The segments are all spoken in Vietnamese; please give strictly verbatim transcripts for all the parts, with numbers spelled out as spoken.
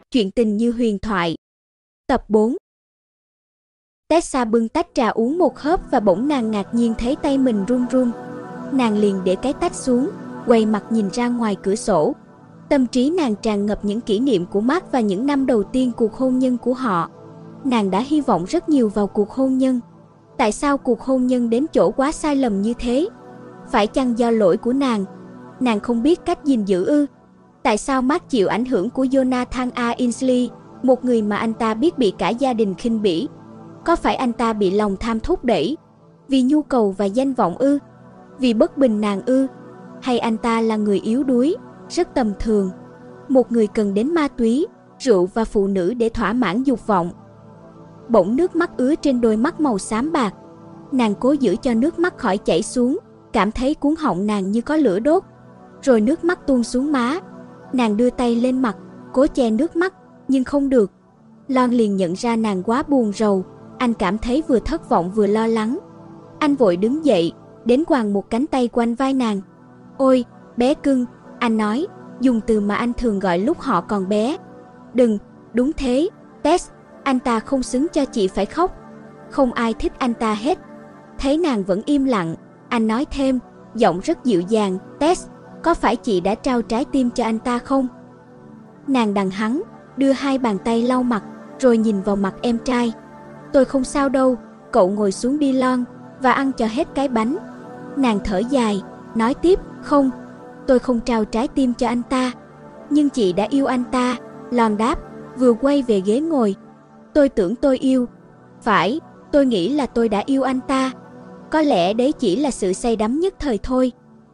Chuyện tình như huyền thoại. Tập bốn. Tessa bưng tách trà uống một hớp và bỗng nàng ngạc nhiên thấy tay mình run run. Nàng liền để cái tách xuống, quay mặt nhìn ra ngoài cửa sổ. Tâm trí nàng tràn ngập những kỷ niệm của Mark và những năm đầu tiên cuộc hôn nhân của họ. Nàng đã hy vọng rất nhiều vào cuộc hôn nhân. Tại sao cuộc hôn nhân đến chỗ quá sai lầm như thế? Phải chăng do lỗi của nàng? Nàng không biết cách gìn giữ ư? Tại sao Mark chịu ảnh hưởng của Jonathan A. Ainsley, một người mà anh ta biết bị cả gia đình khinh bỉ? Có phải anh ta bị lòng tham thúc đẩy? Vì nhu cầu và danh vọng ư? Vì bất bình nàng ư? Hay anh ta là người yếu đuối, rất tầm thường? Một người cần đến ma túy, rượu và phụ nữ để thỏa mãn dục vọng. Bỗng nước mắt ứa trên đôi mắt màu xám bạc. Nàng cố giữ cho nước mắt khỏi chảy xuống, cảm thấy cuống họng nàng như có lửa đốt. Rồi nước mắt tuôn xuống má. Nàng đưa tay lên mặt, cố che nước mắt, nhưng không được. Lon liền nhận ra nàng quá buồn rầu. Anh cảm thấy vừa thất vọng vừa lo lắng. Anh vội đứng dậy, đến quàng một cánh tay quanh vai nàng. "Ôi, bé cưng," anh nói, dùng từ mà anh thường gọi lúc họ còn bé. "Đừng, đúng thế, Tess, anh ta không xứng cho chị phải khóc. Không ai thích anh ta hết." Thấy nàng vẫn im lặng, anh nói thêm, giọng rất dịu dàng, "Tess, có phải chị đã trao trái tim cho anh ta không?" Nàng đằng hắng, đưa hai bàn tay lau mặt, rồi nhìn vào mặt em trai. "Tôi không sao đâu, cậu ngồi xuống đi Lon, và ăn cho hết cái bánh." Nàng thở dài, nói tiếp, "Không, tôi không trao trái tim cho anh ta. Nhưng chị đã yêu anh ta," Lon đáp, vừa quay về ghế ngồi. "Tôi tưởng tôi yêu. Phải, tôi nghĩ là tôi đã yêu anh ta. Có lẽ đấy chỉ là sự say đắm nhất thời thôi."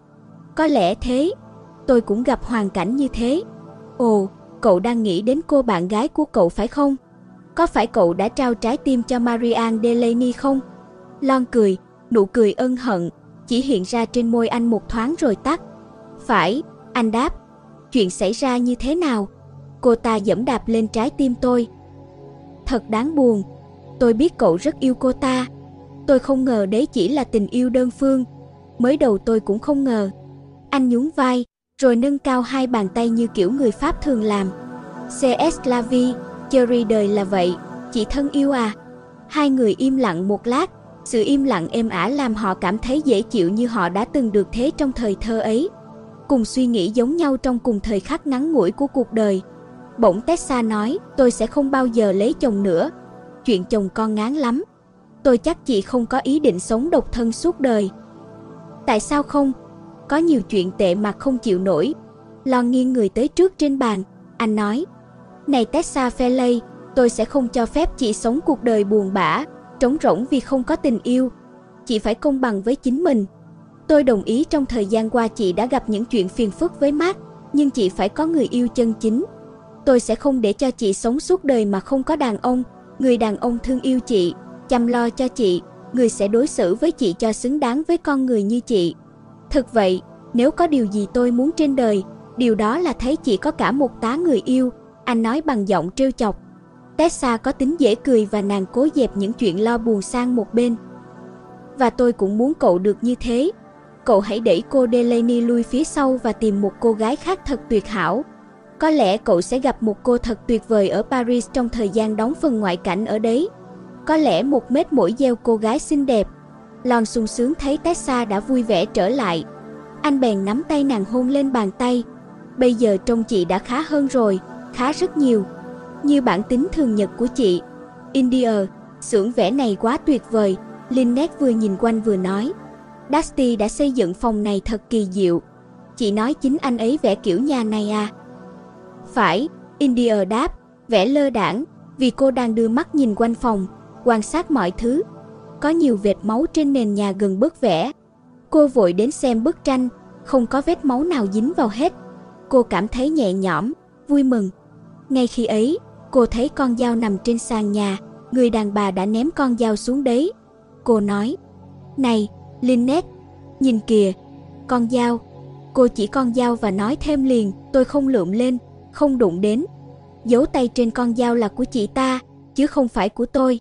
"Có lẽ thế. Tôi cũng gặp hoàn cảnh như thế." "Ồ, cậu đang nghĩ đến cô bạn gái của cậu phải không? Có phải cậu đã trao trái tim cho Marianne Delaney không?" Lon cười, nụ cười ân hận chỉ hiện ra trên môi anh một thoáng rồi tắt. "Phải," anh đáp. "Chuyện xảy ra như thế nào?" "Cô ta giẫm đạp lên trái tim tôi." "Thật đáng buồn. Tôi biết cậu rất yêu cô ta. Tôi không ngờ đấy chỉ là tình yêu đơn phương. Mới đầu tôi cũng không ngờ." Anh nhún vai, rồi nâng cao hai bàn tay như kiểu người Pháp thường làm. "xê ét la vie, Cherry đời là vậy, chị thân yêu à." Hai người im lặng một lát. Sự im lặng êm ả làm họ cảm thấy dễ chịu như họ đã từng được thế trong thời thơ ấy. Cùng suy nghĩ giống nhau trong cùng thời khắc ngắn ngủi của cuộc đời. Bỗng Tessa nói, "Tôi sẽ không bao giờ lấy chồng nữa. Chuyện chồng con ngán lắm. Tôi chắc chị không có ý định sống độc thân suốt đời." "Tại sao không? Có nhiều chuyện tệ mà không chịu nổi." Lon nghiêng người tới trước trên bàn. Anh nói, "Này Tessa Fairley, tôi sẽ không cho phép chị sống cuộc đời buồn bã, trống rỗng vì không có tình yêu. Chị phải công bằng với chính mình. Tôi đồng ý trong thời gian qua chị đã gặp những chuyện phiền phức với Mark, nhưng chị phải có người yêu chân chính. Tôi sẽ không để cho chị sống suốt đời mà không có đàn ông, người đàn ông thương yêu chị, chăm lo cho chị, người sẽ đối xử với chị cho xứng đáng với con người như chị. Thực vậy, nếu có điều gì tôi muốn trên đời, điều đó là thấy chị có cả một tá người yêu," anh nói bằng giọng trêu chọc. Tessa có tính dễ cười và nàng cố dẹp những chuyện lo buồn sang một bên. "Và tôi cũng muốn cậu được như thế. Cậu hãy đẩy cô Delaney lui phía sau và tìm một cô gái khác thật tuyệt hảo. Có lẽ cậu sẽ gặp một cô thật tuyệt vời ở Paris trong thời gian đóng phần ngoại cảnh ở đấy. Có lẽ một mét mỗi gieo cô gái xinh đẹp." Lon sung sướng thấy Tessa đã vui vẻ trở lại. Anh bèn nắm tay nàng hôn lên bàn tay. "Bây giờ trông chị đã khá hơn rồi, khá rất nhiều. Như bản tính thường nhật của chị. India, xưởng vẽ này quá tuyệt vời." Lynette vừa nhìn quanh vừa nói. "Dusty đã xây dựng phòng này thật kỳ diệu. Chị nói chính anh ấy vẽ kiểu nhà này à?" "Phải," India đáp, vẻ lơ đãng, vì cô đang đưa mắt nhìn quanh phòng, quan sát mọi thứ. Có nhiều vệt máu trên nền nhà gần bức vẽ. Cô vội đến xem bức tranh, không có vết máu nào dính vào hết. Cô cảm thấy nhẹ nhõm, vui mừng. Ngay khi ấy, cô thấy con dao nằm trên sàn nhà, người đàn bà đã ném con dao xuống đấy. Cô nói, "Này, Lynette, nhìn kìa, con dao." Cô chỉ con dao và nói thêm liền, "Tôi không lượm lên, không đụng đến. Dấu tay trên con dao là của chị ta, chứ không phải của tôi."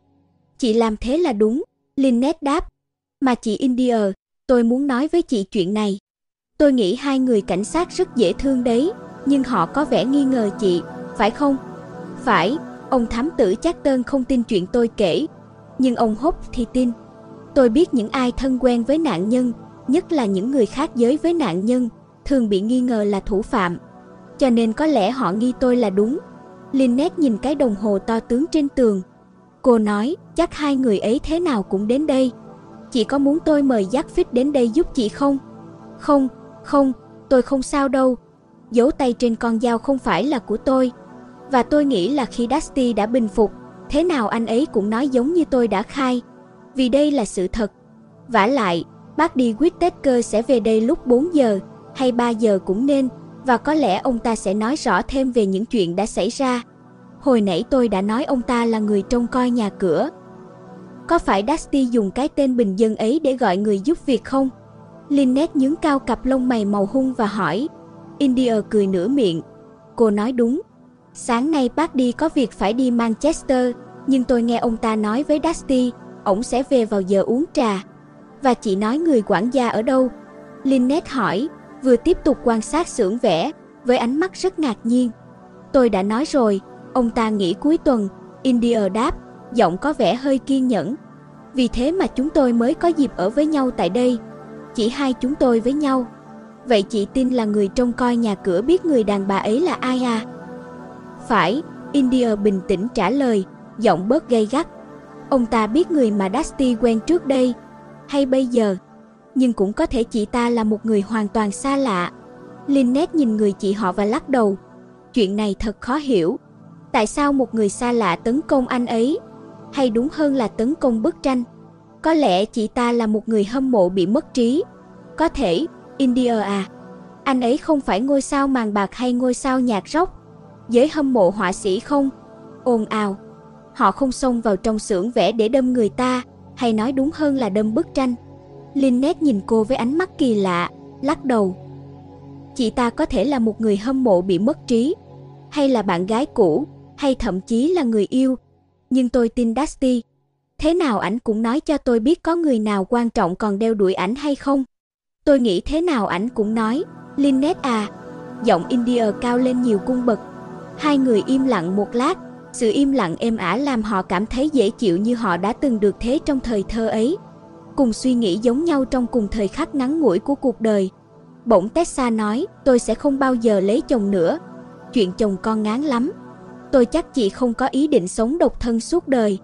"Chị làm thế là đúng," Lynette đáp. "Mà chị India, tôi muốn nói với chị chuyện này. Tôi nghĩ hai người cảnh sát rất dễ thương đấy, nhưng họ có vẻ nghi ngờ chị. phải không? Phải, ông thám tử Charlton không tin chuyện tôi kể, nhưng ông Hope thì tin. Tôi biết những ai thân quen với nạn nhân, nhất là những người khác giới với nạn nhân, thường bị nghi ngờ là thủ phạm. Cho nên có lẽ họ nghi tôi là đúng. Lynette nhìn cái đồng hồ to tướng trên tường. Cô nói, chắc hai người ấy thế nào cũng đến đây. Chị có muốn tôi mời Jackfit đến đây giúp chị không? Không, không, tôi không sao đâu. Dấu tay trên con dao không phải là của tôi. Và tôi nghĩ là khi Dusty đã bình phục, thế nào anh ấy cũng nói giống như tôi đã khai. Vì đây là sự thật. Vả lại, bác đi Whittaker sẽ về đây lúc bốn giờ, hay ba giờ cũng nên, và có lẽ ông ta sẽ nói rõ thêm về những chuyện đã xảy ra. Hồi nãy tôi đã nói ông ta là người trông coi nhà cửa. Có phải Dusty dùng cái tên bình dân ấy để gọi người giúp việc không? Lynette nhướng cao cặp lông mày màu hung và hỏi. India cười nửa miệng. Cô nói đúng. Sáng nay bác đi có việc phải đi Manchester, nhưng tôi nghe ông ta nói với Dusty, ổng sẽ về vào giờ uống trà. Và chị nói người quản gia ở đâu? Lynette hỏi, vừa tiếp tục quan sát xưởng vẽ, với ánh mắt rất ngạc nhiên. Tôi đã nói rồi, ông ta nghỉ cuối tuần, India đáp, giọng có vẻ hơi kiên nhẫn. Vì thế mà chúng tôi mới có dịp ở với nhau tại đây. Chỉ hai chúng tôi với nhau. Vậy chị tin là người trông coi nhà cửa biết người đàn bà ấy là ai à? Phải, India bình tĩnh trả lời, giọng bớt gay gắt. Ông ta biết người mà Dusty quen trước đây, hay bây giờ. Nhưng cũng có thể chị ta là một người hoàn toàn xa lạ. Lynette nhìn người chị họ và lắc đầu. Chuyện này thật khó hiểu. Tại sao một người xa lạ tấn công anh ấy? Hay đúng hơn là tấn công bức tranh? Có lẽ chị ta là một người hâm mộ bị mất trí. Có thể, India à. Anh ấy không phải ngôi sao màn bạc hay ngôi sao nhạc rock. Giới hâm mộ họa sĩ không? Ồn ào. Họ không xông vào trong xưởng vẽ để đâm người ta, hay nói đúng hơn là đâm bức tranh. Lynette nhìn cô với ánh mắt kỳ lạ, lắc đầu. Chị ta có thể là một người hâm mộ bị mất trí, hay là bạn gái cũ, hay thậm chí là người yêu. Nhưng tôi tin Dusty. Thế nào ảnh cũng nói cho tôi biết có người nào quan trọng còn đeo đuổi ảnh hay không. Tôi nghĩ thế nào ảnh cũng nói. Lynette à. Giọng India cao lên nhiều cung bậc. Hai người im lặng một lát. Sự im lặng êm ả làm họ cảm thấy dễ chịu như họ đã từng được thế trong thời thơ ấy. Cùng suy nghĩ giống nhau trong cùng thời khắc ngắn ngủi của cuộc đời. Bỗng Tessa nói, tôi sẽ không bao giờ lấy chồng nữa. Chuyện chồng con ngán lắm. Tôi chắc chị không có ý định sống độc thân suốt đời.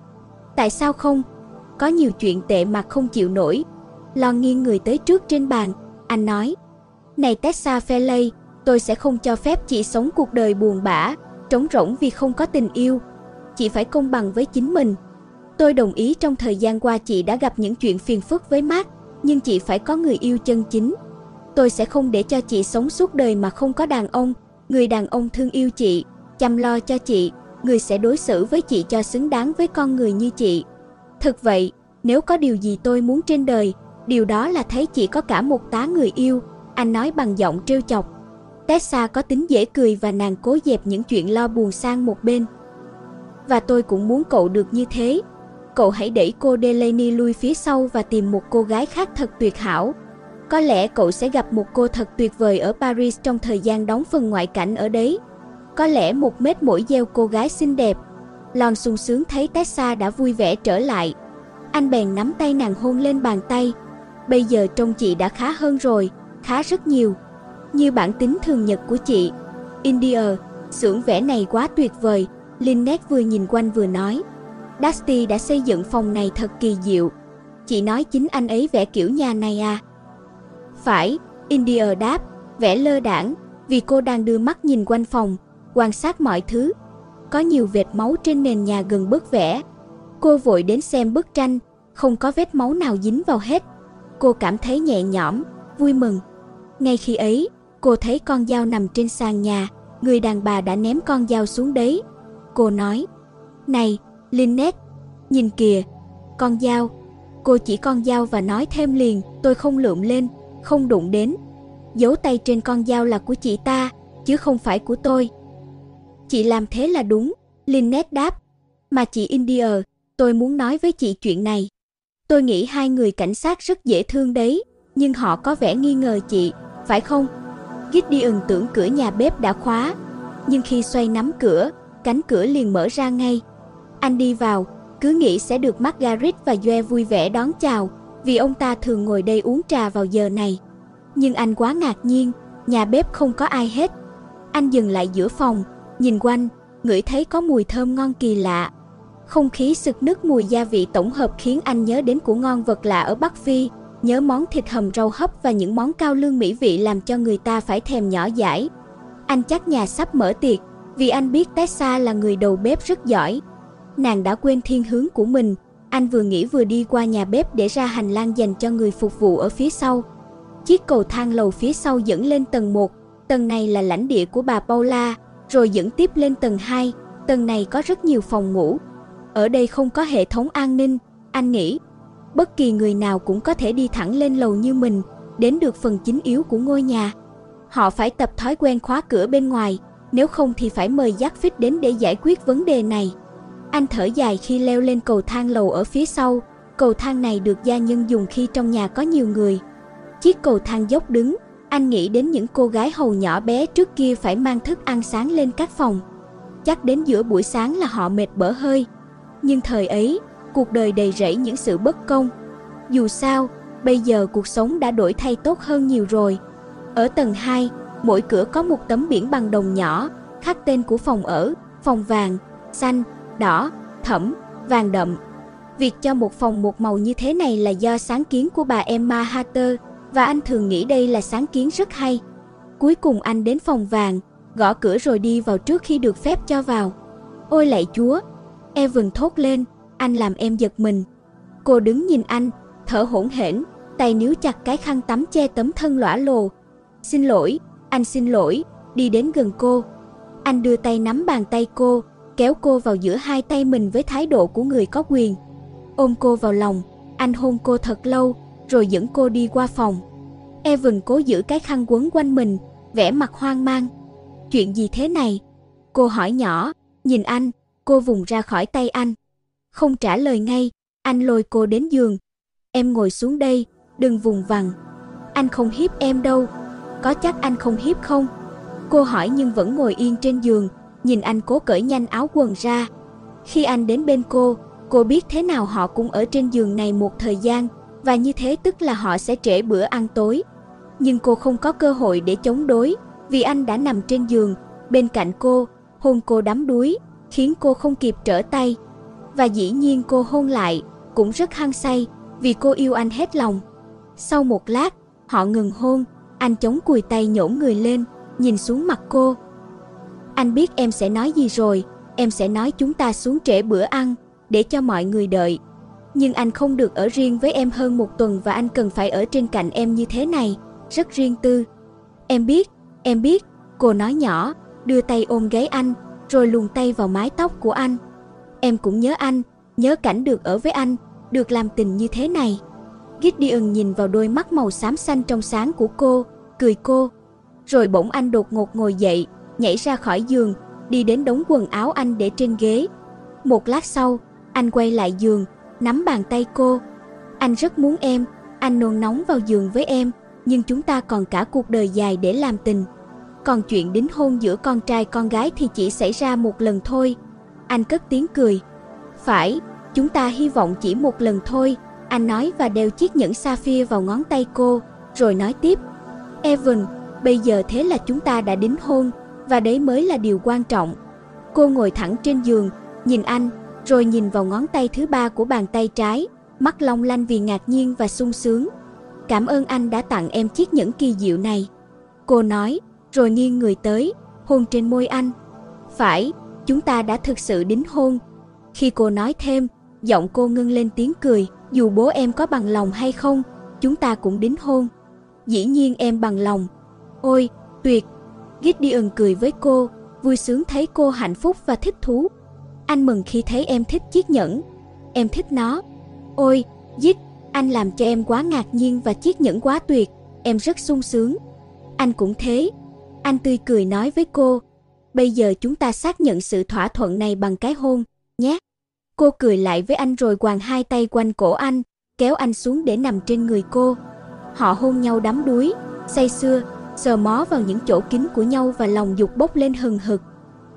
Tại sao không? Có nhiều chuyện tệ mà không chịu nổi. Lon nghiêng người tới trước trên bàn. Anh nói, này Tessa Fairley, tôi sẽ không cho phép chị sống cuộc đời buồn bã, trống rỗng vì không có tình yêu. Chị phải công bằng với chính mình. Tôi đồng ý trong thời gian qua chị đã gặp những chuyện phiền phức với Mark, nhưng chị phải có người yêu chân chính. Tôi sẽ không để cho chị sống suốt đời mà không có đàn ông, người đàn ông thương yêu chị, chăm lo cho chị, người sẽ đối xử với chị cho xứng đáng với con người như chị. Thực vậy, nếu có điều gì tôi muốn trên đời, điều đó là thấy chị có cả một tá người yêu, anh nói bằng giọng trêu chọc. Tessa có tính dễ cười và nàng cố dẹp những chuyện lo buồn sang một bên. Và tôi cũng muốn cậu được như thế. Cậu hãy đẩy cô Delaney lui phía sau và tìm một cô gái khác thật tuyệt hảo. Có lẽ cậu sẽ gặp một cô thật tuyệt vời ở Paris trong thời gian đóng phần ngoại cảnh ở đấy. Có lẽ một mét mỗi gieo cô gái xinh đẹp. Lon sung sướng thấy Tessa đã vui vẻ trở lại. Anh bèn nắm tay nàng hôn lên bàn tay. Bây giờ trông chị đã khá hơn rồi, khá rất nhiều. Như bản tính thường nhật của chị. India, xưởng vẽ này quá tuyệt vời. Lynette vừa nhìn quanh vừa nói. Dusty đã xây dựng phòng này thật kỳ diệu. Chị nói chính anh ấy vẽ kiểu nhà này à? Phải, India đáp, vẽ lơ đãng, vì cô đang đưa mắt nhìn quanh phòng, quan sát mọi thứ. Có nhiều vệt máu trên nền nhà gần bức vẽ. Cô vội đến xem bức tranh, không có vết máu nào dính vào hết. Cô cảm thấy nhẹ nhõm, vui mừng. Ngay khi ấy, cô thấy con dao nằm trên sàn nhà, người đàn bà đã ném con dao xuống đấy. Cô nói, này, Lynette, nhìn kìa, con dao. Cô chỉ con dao và nói thêm liền, tôi không lượm lên, không đụng đến. Dấu tay trên con dao là của chị ta, chứ không phải của tôi. Chị làm thế là đúng, Lynette đáp. Mà chị India, tôi muốn nói với chị chuyện này. Tôi nghĩ hai người cảnh sát rất dễ thương đấy, nhưng họ có vẻ nghi ngờ chị, phải không? Gideon tưởng cửa nhà bếp đã khóa. Nhưng khi xoay nắm cửa, cánh cửa liền mở ra ngay. Anh đi vào, cứ nghĩ sẽ được Margaret và Joe vui vẻ đón chào, vì ông ta thường ngồi đây uống trà vào giờ này. Nhưng anh quá ngạc nhiên, nhà bếp không có ai hết. Anh dừng lại giữa phòng, nhìn quanh, ngửi thấy có mùi thơm ngon kỳ lạ. Không khí sực nức mùi gia vị tổng hợp khiến anh nhớ đến của ngon vật lạ ở Bắc Phi, nhớ món thịt hầm rau hấp và những món cao lương mỹ vị làm cho người ta phải thèm nhỏ dãi. Anh chắc nhà sắp mở tiệc, vì anh biết Tessa là người đầu bếp rất giỏi. Nàng đã quên thiên hướng của mình, anh vừa nghĩ vừa đi qua nhà bếp để ra hành lang dành cho người phục vụ ở phía sau. Chiếc cầu thang lầu phía sau dẫn lên tầng một, tầng này là lãnh địa của bà Paula, rồi dẫn tiếp lên tầng hai, tầng này có rất nhiều phòng ngủ. Ở đây không có hệ thống an ninh, anh nghĩ. Bất kỳ người nào cũng có thể đi thẳng lên lầu như mình, đến được phần chính yếu của ngôi nhà. Họ phải tập thói quen khóa cửa bên ngoài, nếu không thì phải mời Jackfit đến để giải quyết vấn đề này. Anh thở dài khi leo lên cầu thang lầu ở phía sau, cầu thang này được gia nhân dùng khi trong nhà có nhiều người. Chiếc cầu thang dốc đứng, anh nghĩ đến những cô gái hầu nhỏ bé trước kia phải mang thức ăn sáng lên các phòng. Chắc đến giữa buổi sáng là họ mệt bở hơi. Nhưng thời ấy, cuộc đời đầy rẫy những sự bất công. Dù sao, bây giờ cuộc sống đã đổi thay tốt hơn nhiều rồi. Ở tầng hai, mỗi cửa có một tấm biển bằng đồng nhỏ, khắc tên của phòng ở, phòng vàng, xanh, đỏ, thẫm, vàng đậm. Việc cho một phòng một màu như thế này là do sáng kiến của bà Emma Hatter, và anh thường nghĩ đây là sáng kiến rất hay. Cuối cùng anh đến phòng vàng, gõ cửa rồi đi vào trước khi được phép cho vào. Ôi lạy Chúa! Evan thốt lên, anh làm em giật mình. Cô đứng nhìn anh, thở hổn hển, tay níu chặt cái khăn tắm che tấm thân lõa lồ. Xin lỗi, anh xin lỗi, đi đến gần cô. Anh đưa tay nắm bàn tay cô, kéo cô vào giữa hai tay mình với thái độ của người có quyền. Ôm cô vào lòng, anh hôn cô thật lâu, rồi dẫn cô đi qua phòng. Evan cố giữ cái khăn quấn quanh mình, vẻ mặt hoang mang. Chuyện gì thế này? Cô hỏi nhỏ, nhìn anh, cô vùng ra khỏi tay anh. Không trả lời ngay, anh lôi cô đến giường. Em ngồi xuống đây, đừng vùng vằng. Anh không hiếp em đâu. Có chắc anh không hiếp không? Cô hỏi nhưng vẫn ngồi yên trên giường, nhìn anh cố cởi nhanh áo quần ra. Khi anh đến bên cô, cô biết thế nào họ cũng ở trên giường này một thời gian, và như thế tức là họ sẽ trễ bữa ăn tối. Nhưng cô không có cơ hội để chống đối, vì anh đã nằm trên giường, bên cạnh cô, hôn cô đắm đuối, khiến cô không kịp trở tay. Và dĩ nhiên cô hôn lại, cũng rất hăng say, vì cô yêu anh hết lòng. Sau một lát, họ ngừng hôn, anh chống cùi tay nhổn người lên, nhìn xuống mặt cô. Anh biết em sẽ nói gì rồi, em sẽ nói chúng ta xuống trễ bữa ăn, để cho mọi người đợi. Nhưng anh không được ở riêng với em hơn một tuần và anh cần phải ở trên cạnh em như thế này, rất riêng tư. Em biết, em biết, cô nói nhỏ, đưa tay ôm gáy anh, rồi luồn tay vào mái tóc của anh. Em cũng nhớ anh, nhớ cảnh được ở với anh, được làm tình như thế này. Gideon nhìn vào đôi mắt màu xám xanh trong sáng của cô, cười cô. Rồi bỗng anh đột ngột ngồi dậy, nhảy ra khỏi giường, đi đến đống quần áo anh để trên ghế. Một lát sau, anh quay lại giường, nắm bàn tay cô. Anh rất muốn em, anh nôn nóng vào giường với em, nhưng chúng ta còn cả cuộc đời dài để làm tình. Còn chuyện đính hôn giữa con trai con gái thì chỉ xảy ra một lần thôi. Anh cất tiếng cười. Phải, chúng ta hy vọng chỉ một lần thôi, anh nói và đeo chiếc nhẫn sapphire vào ngón tay cô, rồi nói tiếp. Evan, bây giờ thế là chúng ta đã đính hôn, và đấy mới là điều quan trọng. Cô ngồi thẳng trên giường, nhìn anh, rồi nhìn vào ngón tay thứ ba của bàn tay trái, mắt long lanh vì ngạc nhiên và sung sướng. Cảm ơn anh đã tặng em chiếc nhẫn kỳ diệu này, cô nói, rồi nghiêng người tới, hôn trên môi anh. Phải, chúng ta đã thực sự đính hôn. Khi cô nói thêm, giọng cô ngưng lên tiếng cười. Dù bố em có bằng lòng hay không, chúng ta cũng đính hôn. Dĩ nhiên em bằng lòng. Ôi, tuyệt. Gideon cười với cô, vui sướng thấy cô hạnh phúc và thích thú. Anh mừng khi thấy em thích chiếc nhẫn. Em thích nó. Ôi, Gid, anh làm cho em quá ngạc nhiên và chiếc nhẫn quá tuyệt. Em rất sung sướng. Anh cũng thế. Anh tươi cười nói với cô. Bây giờ chúng ta xác nhận sự thỏa thuận này bằng cái hôn, nhé. Cô cười lại với anh rồi quàng hai tay quanh cổ anh, kéo anh xuống để nằm trên người cô. Họ hôn nhau đắm đuối, say sưa, sờ mó vào những chỗ kín của nhau và lòng dục bốc lên hừng hực.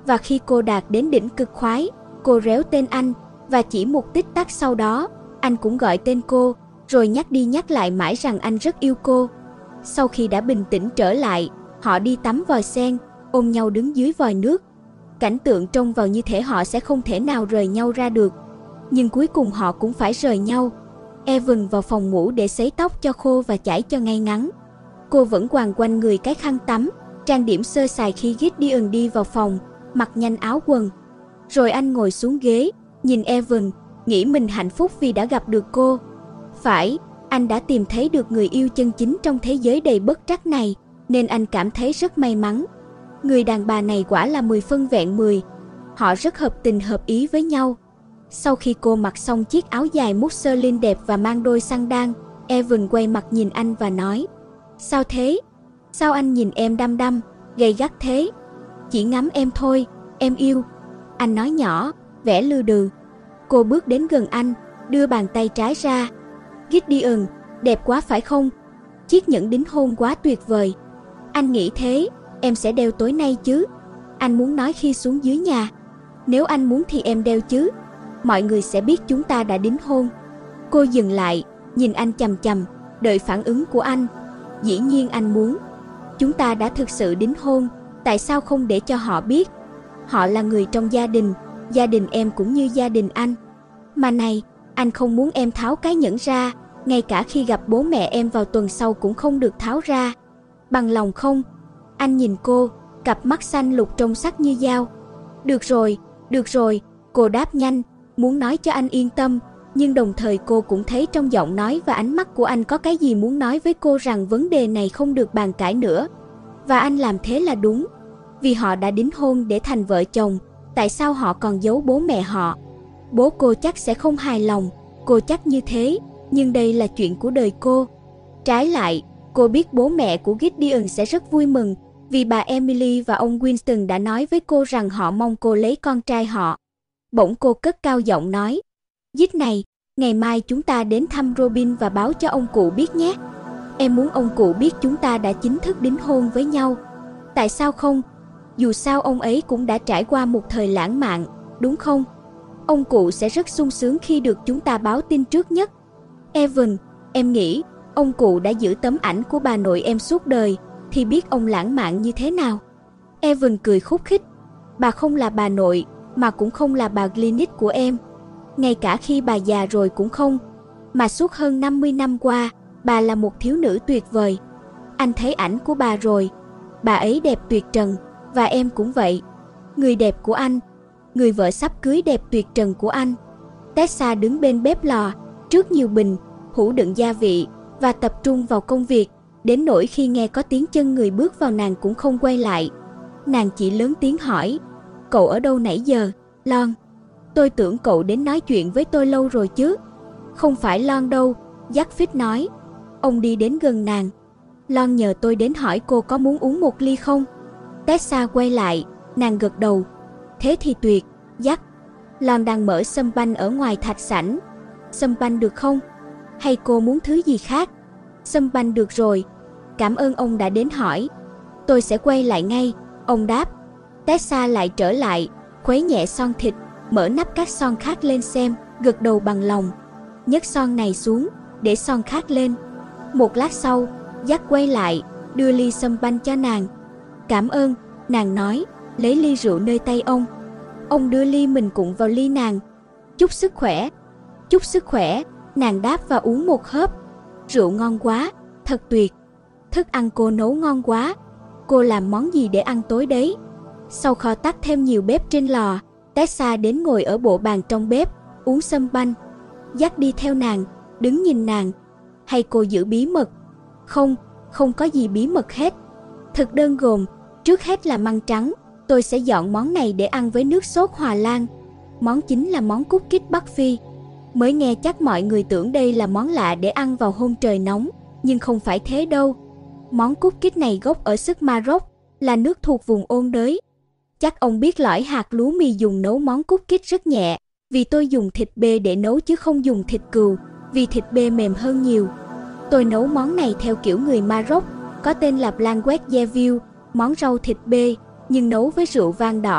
Và khi cô đạt đến đỉnh cực khoái, cô réo tên anh, và chỉ một tích tắc sau đó, anh cũng gọi tên cô, rồi nhắc đi nhắc lại mãi rằng anh rất yêu cô. Sau khi đã bình tĩnh trở lại, họ đi tắm vòi sen, ôm nhau đứng dưới vòi nước. Cảnh tượng trông vào như thể họ sẽ không thể nào rời nhau ra được. Nhưng cuối cùng họ cũng phải rời nhau. Evan vào phòng ngủ để sấy tóc cho khô và chải cho ngay ngắn. Cô vẫn quàng quanh người cái khăn tắm, trang điểm sơ sài khi Gideon đi vào phòng, mặc nhanh áo quần. Rồi anh ngồi xuống ghế, nhìn Evan, nghĩ mình hạnh phúc vì đã gặp được cô. Phải, anh đã tìm thấy được người yêu chân chính trong thế giới đầy bất trắc này, nên anh cảm thấy rất may mắn. Người đàn bà này quả là mười phân vẹn mười. Họ rất hợp tình hợp ý với nhau. Sau khi cô mặc xong chiếc áo dài mousseline đẹp và mang đôi xăng-đan, Evan quay mặt nhìn anh và nói: Sao thế? Sao anh nhìn em đăm đăm, gay gắt thế? Chỉ ngắm em thôi, em yêu. Anh nói nhỏ, vẻ lừ đừ. Cô bước đến gần anh, đưa bàn tay trái ra. Gideon, đẹp quá phải không? Chiếc nhẫn đính hôn quá tuyệt vời. Anh nghĩ thế, em sẽ đeo tối nay chứ? Anh muốn nói khi xuống dưới nhà. Nếu anh muốn thì em đeo chứ. Mọi người sẽ biết chúng ta đã đính hôn. Cô dừng lại, nhìn anh chằm chằm, đợi phản ứng của anh. Dĩ nhiên anh muốn. Chúng ta đã thực sự đính hôn, tại sao không để cho họ biết? Họ là người trong gia đình, gia đình em cũng như gia đình anh. Mà này, anh không muốn em tháo cái nhẫn ra, ngay cả khi gặp bố mẹ em vào tuần sau cũng không được tháo ra. Bằng lòng không? Anh nhìn cô, cặp mắt xanh lục trong sắc như dao. Được rồi, được rồi, cô đáp nhanh, muốn nói cho anh yên tâm, nhưng đồng thời cô cũng thấy trong giọng nói và ánh mắt của anh có cái gì muốn nói với cô rằng vấn đề này không được bàn cãi nữa. Và anh làm thế là đúng, vì họ đã đính hôn để thành vợ chồng, tại sao họ còn giấu bố mẹ họ? Bố cô chắc sẽ không hài lòng, cô chắc như thế, nhưng đây là chuyện của đời cô. Trái lại, cô biết bố mẹ của Gideon sẽ rất vui mừng, vì bà Emily và ông Winston đã nói với cô rằng họ mong cô lấy con trai họ. Bỗng cô cất cao giọng nói: Dít này, ngày mai chúng ta đến thăm Robin và báo cho ông cụ biết nhé. Em muốn ông cụ biết chúng ta đã chính thức đính hôn với nhau. Tại sao không? Dù sao ông ấy cũng đã trải qua một thời lãng mạn, đúng không? Ông cụ sẽ rất sung sướng khi được chúng ta báo tin trước nhất. Evan, em nghĩ, ông cụ đã giữ tấm ảnh của bà nội em suốt đời, thì biết ông lãng mạn như thế nào. Evan cười khúc khích. Bà không là bà nội, mà cũng không là bà Glynis của em. Ngay cả khi bà già rồi cũng không. Mà suốt hơn năm mươi năm qua, bà là một thiếu nữ tuyệt vời. Anh thấy ảnh của bà rồi. Bà ấy đẹp tuyệt trần, và em cũng vậy. Người đẹp của anh, người vợ sắp cưới đẹp tuyệt trần của anh. Tessa đứng bên bếp lò, trước nhiều bình, hũ đựng gia vị, và tập trung vào công việc, đến nỗi khi nghe có tiếng chân người bước vào nàng cũng không quay lại. Nàng chỉ lớn tiếng hỏi: Cậu ở đâu nãy giờ, Lon? Tôi tưởng cậu đến nói chuyện với tôi lâu rồi chứ. Không phải Lon đâu, Jackfit nói. Ông đi đến gần nàng. Lon nhờ tôi đến hỏi cô có muốn uống một ly không? Tessa quay lại, nàng gật đầu. Thế thì tuyệt, Jack. Lon đang mở sâm banh ở ngoài thạch sảnh. Sâm banh được không? Hay cô muốn thứ gì khác? Sâm banh được rồi. Cảm ơn ông đã đến hỏi. Tôi sẽ quay lại ngay, ông đáp. Tessa lại trở lại, khuấy nhẹ son thịt, mở nắp các son khác lên xem, gật đầu bằng lòng. Nhấc son này xuống, để son khác lên. Một lát sau, Jack quay lại, đưa ly sâm banh cho nàng. Cảm ơn, nàng nói, lấy ly rượu nơi tay ông. Ông đưa ly mình cũng vào ly nàng. Chúc sức khỏe. Chúc sức khỏe, nàng đáp và uống một hớp. Rượu ngon quá, thật tuyệt. Thức ăn cô nấu ngon quá. Cô làm món gì để ăn tối đấy? Sau kho tắt thêm nhiều bếp trên lò, Tessa đến ngồi ở bộ bàn trong bếp, uống sâm banh. Jack đi theo nàng, đứng nhìn nàng. Hay cô giữ bí mật? Không, không có gì bí mật hết. Thực đơn gồm, trước hết là măng trắng. Tôi sẽ dọn món này để ăn với nước sốt Hòa Lan. Món chính là món cookies Bắc Phi. Mới nghe chắc mọi người tưởng đây là món lạ để ăn vào hôm trời nóng, nhưng không phải thế đâu. Món cookies này gốc ở xứ Maroc, là nước thuộc vùng ôn đới. Chắc ông biết lõi hạt lúa mì dùng nấu món cookies rất nhẹ, vì tôi dùng thịt bê để nấu chứ không dùng thịt cừu, vì thịt bê mềm hơn nhiều. Tôi nấu món này theo kiểu người Maroc, có tên là Blanquette de Ville, món rau thịt bê, nhưng nấu với rượu vang đỏ,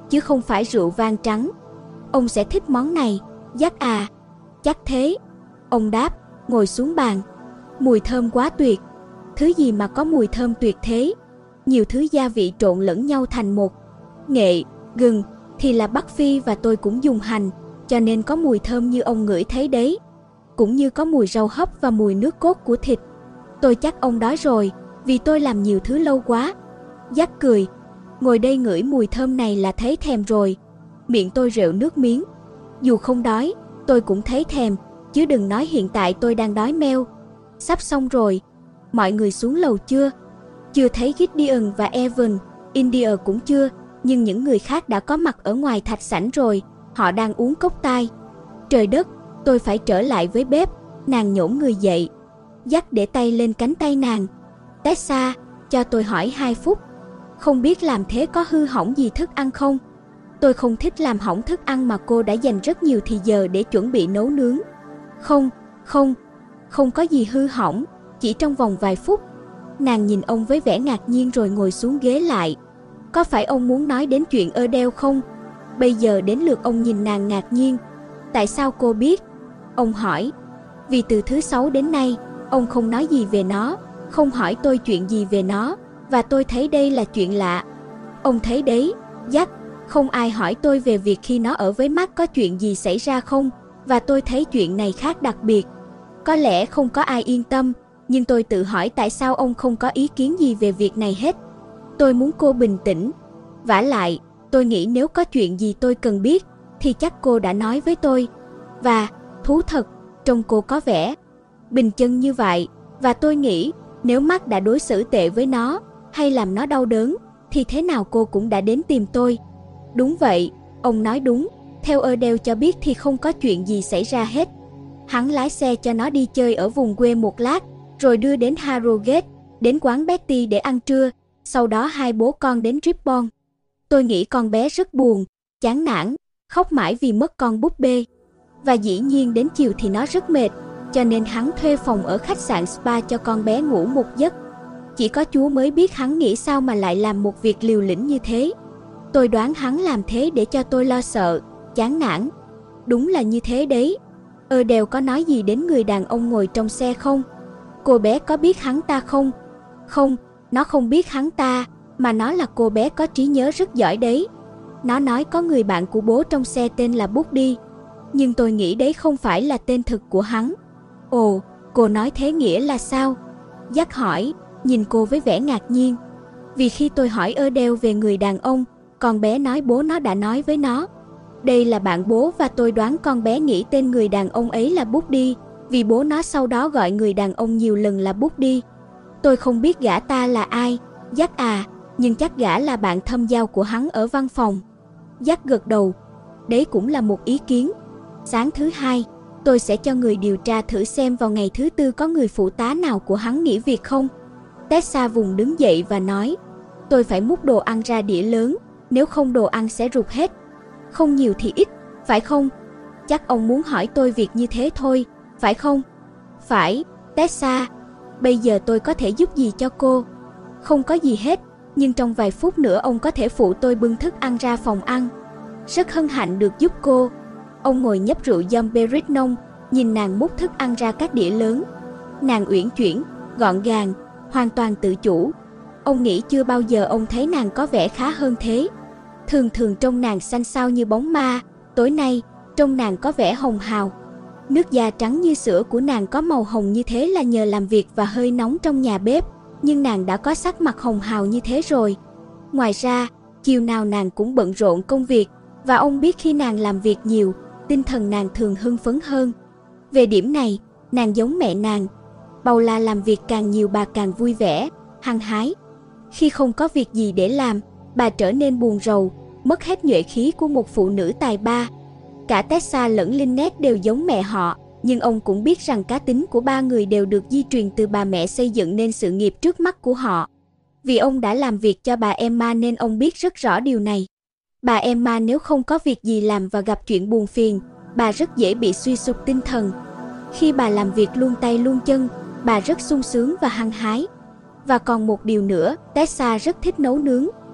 chứ không phải rượu vang trắng. Ông sẽ thích món này, Jack à? Chắc thế. Ông đáp, ngồi xuống bàn. Mùi thơm quá tuyệt. Thứ gì mà có mùi thơm tuyệt thế? Nhiều thứ gia vị trộn lẫn nhau thành một. Nghệ, gừng thì là Bắc Phi và tôi cũng dùng hành, cho nên có mùi thơm như ông ngửi thấy đấy. Cũng như có mùi rau hấp và mùi nước cốt của thịt. Tôi chắc ông đói rồi, vì tôi làm nhiều thứ lâu quá. Jack cười. Ngồi đây ngửi mùi thơm này là thấy thèm rồi. Miệng tôi rệu nước miếng. Dù không đói, tôi cũng thấy thèm, chứ đừng nói hiện tại tôi đang đói meo. Sắp xong rồi. Mọi người xuống lầu chưa? Chưa thấy Gideon và Evan, India cũng chưa, nhưng những người khác đã có mặt ở ngoài thạch sảnh rồi, họ đang uống cốc tai. Trời đất, tôi phải trở lại với bếp. Nàng nhổm người dậy. Jack để tay lên cánh tay nàng. Tessa, cho tôi hỏi hai phút. Không biết làm thế có hư hỏng gì thức ăn không? Tôi không thích làm hỏng thức ăn mà cô đã dành rất nhiều thì giờ để chuẩn bị nấu nướng. Không, không, không có gì hư hỏng, chỉ trong vòng vài phút. Nàng nhìn ông với vẻ ngạc nhiên rồi ngồi xuống ghế lại. Có phải ông muốn nói đến chuyện Adele không? Bây giờ đến lượt ông nhìn nàng ngạc nhiên. Tại sao cô biết? Ông hỏi. Vì từ thứ sáu đến nay, ông không nói gì về nó, không hỏi tôi chuyện gì về nó, và tôi thấy đây là chuyện lạ. Ông thấy đấy, Jack, không ai hỏi tôi về việc khi nó ở với Mark có chuyện gì xảy ra không, và tôi thấy chuyện này khác đặc biệt. Có lẽ không có ai yên tâm, nhưng tôi tự hỏi tại sao ông không có ý kiến gì về việc này hết. Tôi muốn cô bình tĩnh. Vả lại, tôi nghĩ nếu có chuyện gì tôi cần biết, thì chắc cô đã nói với tôi. Và, thú thật, trông cô có vẻ bình chân như vậy, và tôi nghĩ, nếu Mark đã đối xử tệ với nó, hay làm nó đau đớn, thì thế nào cô cũng đã đến tìm tôi. Đúng vậy, ông nói đúng, theo Adele cho biết thì không có chuyện gì xảy ra hết. Hắn lái xe cho nó đi chơi ở vùng quê một lát, rồi đưa đến Harrogate, đến quán Betty để ăn trưa, sau đó hai bố con đến Ripon. Tôi nghĩ con bé rất buồn, chán nản, khóc mãi vì mất con búp bê. Và dĩ nhiên đến chiều thì nó rất mệt, cho nên hắn thuê phòng ở khách sạn spa cho con bé ngủ một giấc. Chỉ có Chúa mới biết hắn nghĩ sao mà lại làm một việc liều lĩnh như thế. Tôi đoán hắn làm thế để cho tôi lo sợ, chán nản. Đúng là như thế đấy. Adele có nói gì đến người đàn ông ngồi trong xe không? Cô bé có biết hắn ta không? Không, nó không biết hắn ta, mà nó là cô bé có trí nhớ rất giỏi đấy. Nó nói có người bạn của bố trong xe tên là Buddy, nhưng tôi nghĩ đấy không phải là tên thực của hắn. Ồ, cô nói thế nghĩa là sao? Jack hỏi, nhìn cô với vẻ ngạc nhiên. Vì khi tôi hỏi Adele về người đàn ông, con bé nói bố nó đã nói với nó. Đây là bạn bố và tôi đoán con bé nghĩ tên người đàn ông ấy là Buddy, vì bố nó sau đó gọi người đàn ông nhiều lần là Buddy. Tôi không biết gã ta là ai, Jack à, nhưng chắc gã là bạn thâm giao của hắn ở văn phòng. Jack gật đầu. Đấy cũng là một ý kiến. Sáng thứ hai, tôi sẽ cho người điều tra thử xem vào ngày thứ tư có người phụ tá nào của hắn nghỉ việc không. Tessa vùng đứng dậy và nói, tôi phải múc đồ ăn ra đĩa lớn, nếu không đồ ăn sẽ rụt hết. Không nhiều thì ít, phải không? Chắc ông muốn hỏi tôi việc như thế thôi, phải không? Phải, Tessa. Bây giờ tôi có thể giúp gì cho cô? Không có gì hết, nhưng trong vài phút nữa ông có thể phụ tôi bưng thức ăn ra phòng ăn. Rất hân hạnh được giúp cô. Ông ngồi nhấp rượu Dom Perignon, nhìn nàng múc thức ăn ra các đĩa lớn. Nàng uyển chuyển, gọn gàng, hoàn toàn tự chủ. Ông nghĩ chưa bao giờ ông thấy nàng có vẻ khá hơn thế. Thường thường trông nàng xanh xao như bóng ma, tối nay trông nàng có vẻ hồng hào. Nước da trắng như sữa của nàng có màu hồng như thế là nhờ làm việc và hơi nóng trong nhà bếp, nhưng nàng đã có sắc mặt hồng hào như thế rồi. Ngoài ra, chiều nào nàng cũng bận rộn công việc, và ông biết khi nàng làm việc nhiều, tinh thần nàng thường hưng phấn hơn. Về điểm này, nàng giống mẹ nàng. Bầu là làm việc càng nhiều bà càng vui vẻ, hăng hái. Khi không có việc gì để làm, bà trở nên buồn rầu, mất hết nhuệ khí của một phụ nữ tài ba. Cả Tessa lẫn Lynette đều giống mẹ họ, nhưng ông cũng biết rằng cá tính của ba người đều được di truyền từ bà mẹ xây dựng nên sự nghiệp trước mắt của họ. Vì ông đã làm việc cho bà Emma nên ông biết rất rõ điều này. Bà Emma nếu không có việc gì làm và gặp chuyện buồn phiền, bà rất dễ bị suy sụp tinh thần. Khi bà làm việc luôn tay luôn chân, bà rất sung sướng và hăng hái. Và còn một điều nữa, Tessa rất thích nấu nướng.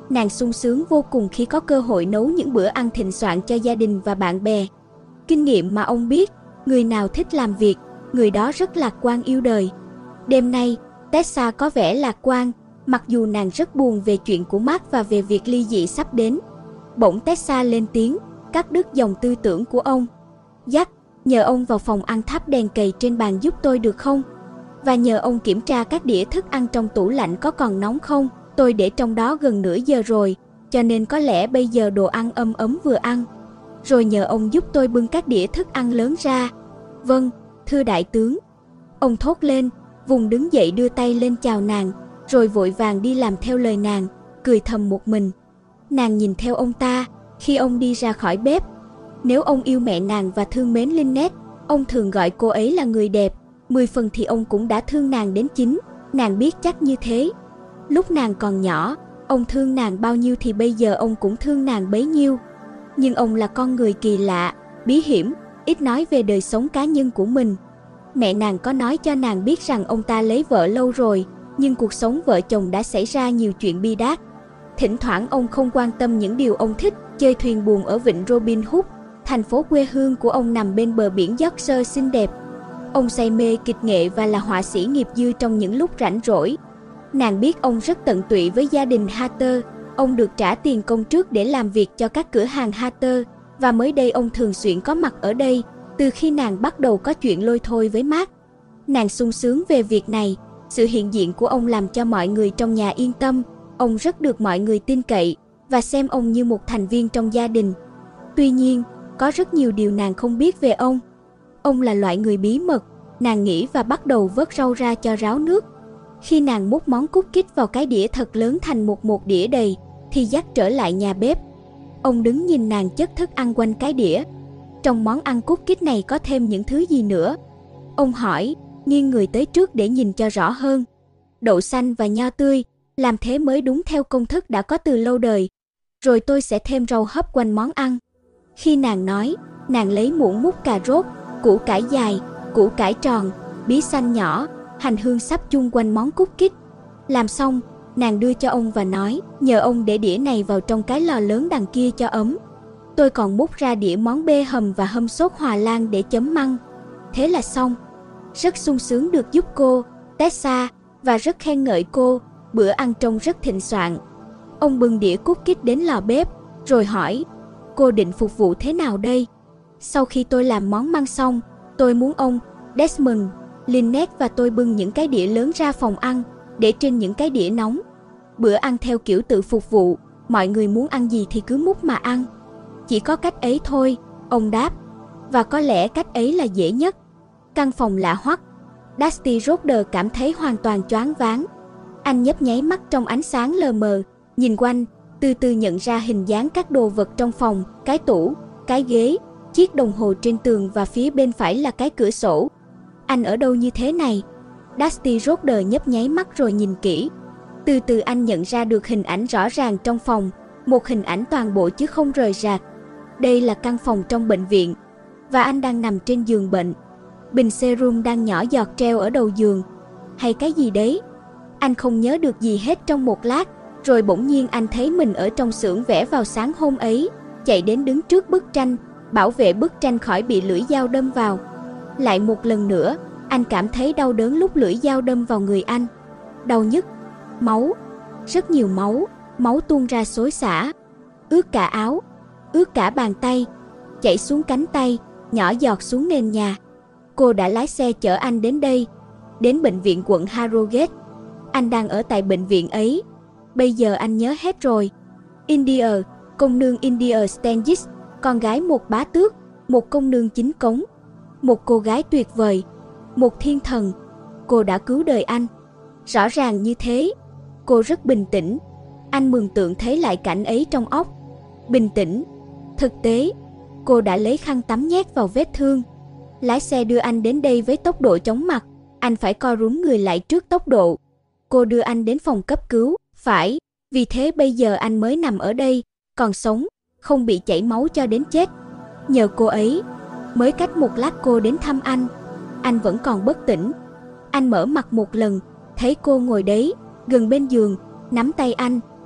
Nàng sung sướng vô cùng khi có cơ hội nấu những bữa ăn thịnh soạn cho gia đình và bạn bè. Kinh nghiệm mà ông biết, người nào thích làm việc, người đó rất lạc quan yêu đời. Đêm nay, Tessa có vẻ lạc quan, mặc dù nàng rất buồn về chuyện của Mark và về việc ly dị sắp đến. Bỗng Tessa lên tiếng, cắt đứt dòng tư tưởng của ông. Jack, nhờ ông vào phòng ăn thắp đèn cầy trên bàn giúp tôi được không? Và nhờ ông kiểm tra các đĩa thức ăn trong tủ lạnh có còn nóng không? Tôi để trong đó gần nửa giờ rồi, cho nên có lẽ bây giờ đồ ăn ấm ấm vừa ăn. Rồi nhờ ông giúp tôi bưng các đĩa thức ăn lớn ra. Vâng, thưa đại tướng. Ông thốt lên, vùng đứng dậy đưa tay lên chào nàng, rồi vội vàng đi làm theo lời nàng, cười thầm một mình. Nàng nhìn theo ông ta, khi ông đi ra khỏi bếp. Nếu ông yêu mẹ nàng và thương mến Lynette, ông thường gọi cô ấy là người đẹp, mười phần thì ông cũng đã thương nàng đến chín, nàng biết chắc như thế. Lúc nàng còn nhỏ, ông thương nàng bao nhiêu thì bây giờ ông cũng thương nàng bấy nhiêu. Nhưng ông là con người kỳ lạ, bí hiểm, ít nói về đời sống cá nhân của mình. Mẹ nàng có nói cho nàng biết rằng ông ta lấy vợ lâu rồi, nhưng cuộc sống vợ chồng đã xảy ra nhiều chuyện bi đát. Thỉnh thoảng ông không quan tâm những điều ông thích, chơi thuyền buồm ở vịnh Robin Hood, thành phố quê hương của ông nằm bên bờ biển Yorkshire xinh đẹp. Ông say mê kịch nghệ và là họa sĩ nghiệp dư trong những lúc rảnh rỗi. Nàng biết ông rất tận tụy với gia đình Hatter, ông được trả tiền công trước để làm việc cho các cửa hàng Hatter, và mới đây ông thường xuyên có mặt ở đây, từ khi nàng bắt đầu có chuyện lôi thôi với Mark. Nàng sung sướng về việc này, sự hiện diện của ông làm cho mọi người trong nhà yên tâm, ông rất được mọi người tin cậy, và xem ông như một thành viên trong gia đình. Tuy nhiên, có rất nhiều điều nàng không biết về ông. Ông là loại người bí mật, nàng nghĩ và bắt đầu vớt rau ra cho ráo nước. Khi nàng múc món cookies vào cái đĩa thật lớn thành một một đĩa đầy, thì Jack trở lại nhà bếp. Ông đứng nhìn nàng chất thức ăn quanh cái đĩa. Trong món ăn cookies này có thêm những thứ gì nữa? Ông hỏi, nghiêng người tới trước để nhìn cho rõ hơn. Đậu xanh và nho tươi, làm thế mới đúng theo công thức đã có từ lâu đời. Rồi tôi sẽ thêm rau hấp quanh món ăn. Khi nàng nói, nàng lấy muỗng múc cà rốt, củ cải dài, củ cải tròn, bí xanh nhỏ, hành hương sắp chung quanh món cookies. Làm xong, nàng đưa cho ông và nói, nhờ ông để đĩa này vào trong cái lò lớn đằng kia cho ấm. Tôi còn múc ra đĩa món bê hầm và hâm sốt Hòa Lan để chấm măng. Thế là xong. Rất sung sướng được giúp cô, Tessa, và rất khen ngợi cô, bữa ăn trông rất thịnh soạn. Ông bưng đĩa cookies đến lò bếp, rồi hỏi, cô định phục vụ thế nào đây? Sau khi tôi làm món măng xong, tôi muốn ông, Desmond, Lynette và tôi bưng những cái đĩa lớn ra phòng ăn, để trên những cái đĩa nóng. Bữa ăn theo kiểu tự phục vụ, mọi người muốn ăn gì thì cứ múc mà ăn. Chỉ có cách ấy thôi, ông đáp. Và có lẽ cách ấy là dễ nhất. Căn phòng lạ hoắc. Dusty Rhodes cảm thấy hoàn toàn choáng váng. Anh nhấp nháy mắt trong ánh sáng lờ mờ, nhìn quanh, từ từ nhận ra hình dáng các đồ vật trong phòng, cái tủ, cái ghế, chiếc đồng hồ trên tường và phía bên phải là cái cửa sổ. Anh ở đâu như thế này? Dusty Rhodes nhấp nháy mắt rồi nhìn kỹ. Từ từ anh nhận ra được hình ảnh rõ ràng trong phòng, một hình ảnh toàn bộ chứ không rời rạc. Đây là căn phòng trong bệnh viện, và anh đang nằm trên giường bệnh. Bình serum đang nhỏ giọt treo ở đầu giường, hay cái gì đấy. Anh không nhớ được gì hết trong một lát, rồi bỗng nhiên anh thấy mình ở trong xưởng vẽ vào sáng hôm ấy, chạy đến đứng trước bức tranh, bảo vệ bức tranh khỏi bị lưỡi dao đâm vào. Lại một lần nữa, anh cảm thấy đau đớn lúc lưỡi dao đâm vào người anh. Đau nhức, máu, rất nhiều máu, máu tuôn ra xối xả, ướt cả áo, ướt cả bàn tay, chảy xuống cánh tay, nhỏ giọt xuống nền nhà. Cô đã lái xe chở anh đến đây, đến bệnh viện quận Harrogate. Anh đang ở tại bệnh viện ấy. Bây giờ anh nhớ hết rồi. India, công nương India Stanges, con gái một bá tước, một công nương chính cống, một cô gái tuyệt vời, một thiên thần. Cô đã cứu đời anh. Rõ ràng như thế. Cô rất bình tĩnh. Anh mường tượng thấy lại cảnh ấy trong óc. Bình tĩnh, thực tế. Cô đã lấy khăn tắm nhét vào vết thương. Lái xe đưa anh đến đây với tốc độ chóng mặt. Anh phải co rúm người lại trước tốc độ. Cô đưa anh đến phòng cấp cứu, phải, vì thế bây giờ anh mới nằm ở đây, còn sống, không bị chảy máu cho đến chết. Nhờ cô ấy, mới cách một lát cô đến thăm anh. Anh vẫn còn bất tỉnh. Anh mở mặt một lần, thấy cô ngồi đấy, gần bên giường, nắm tay anh,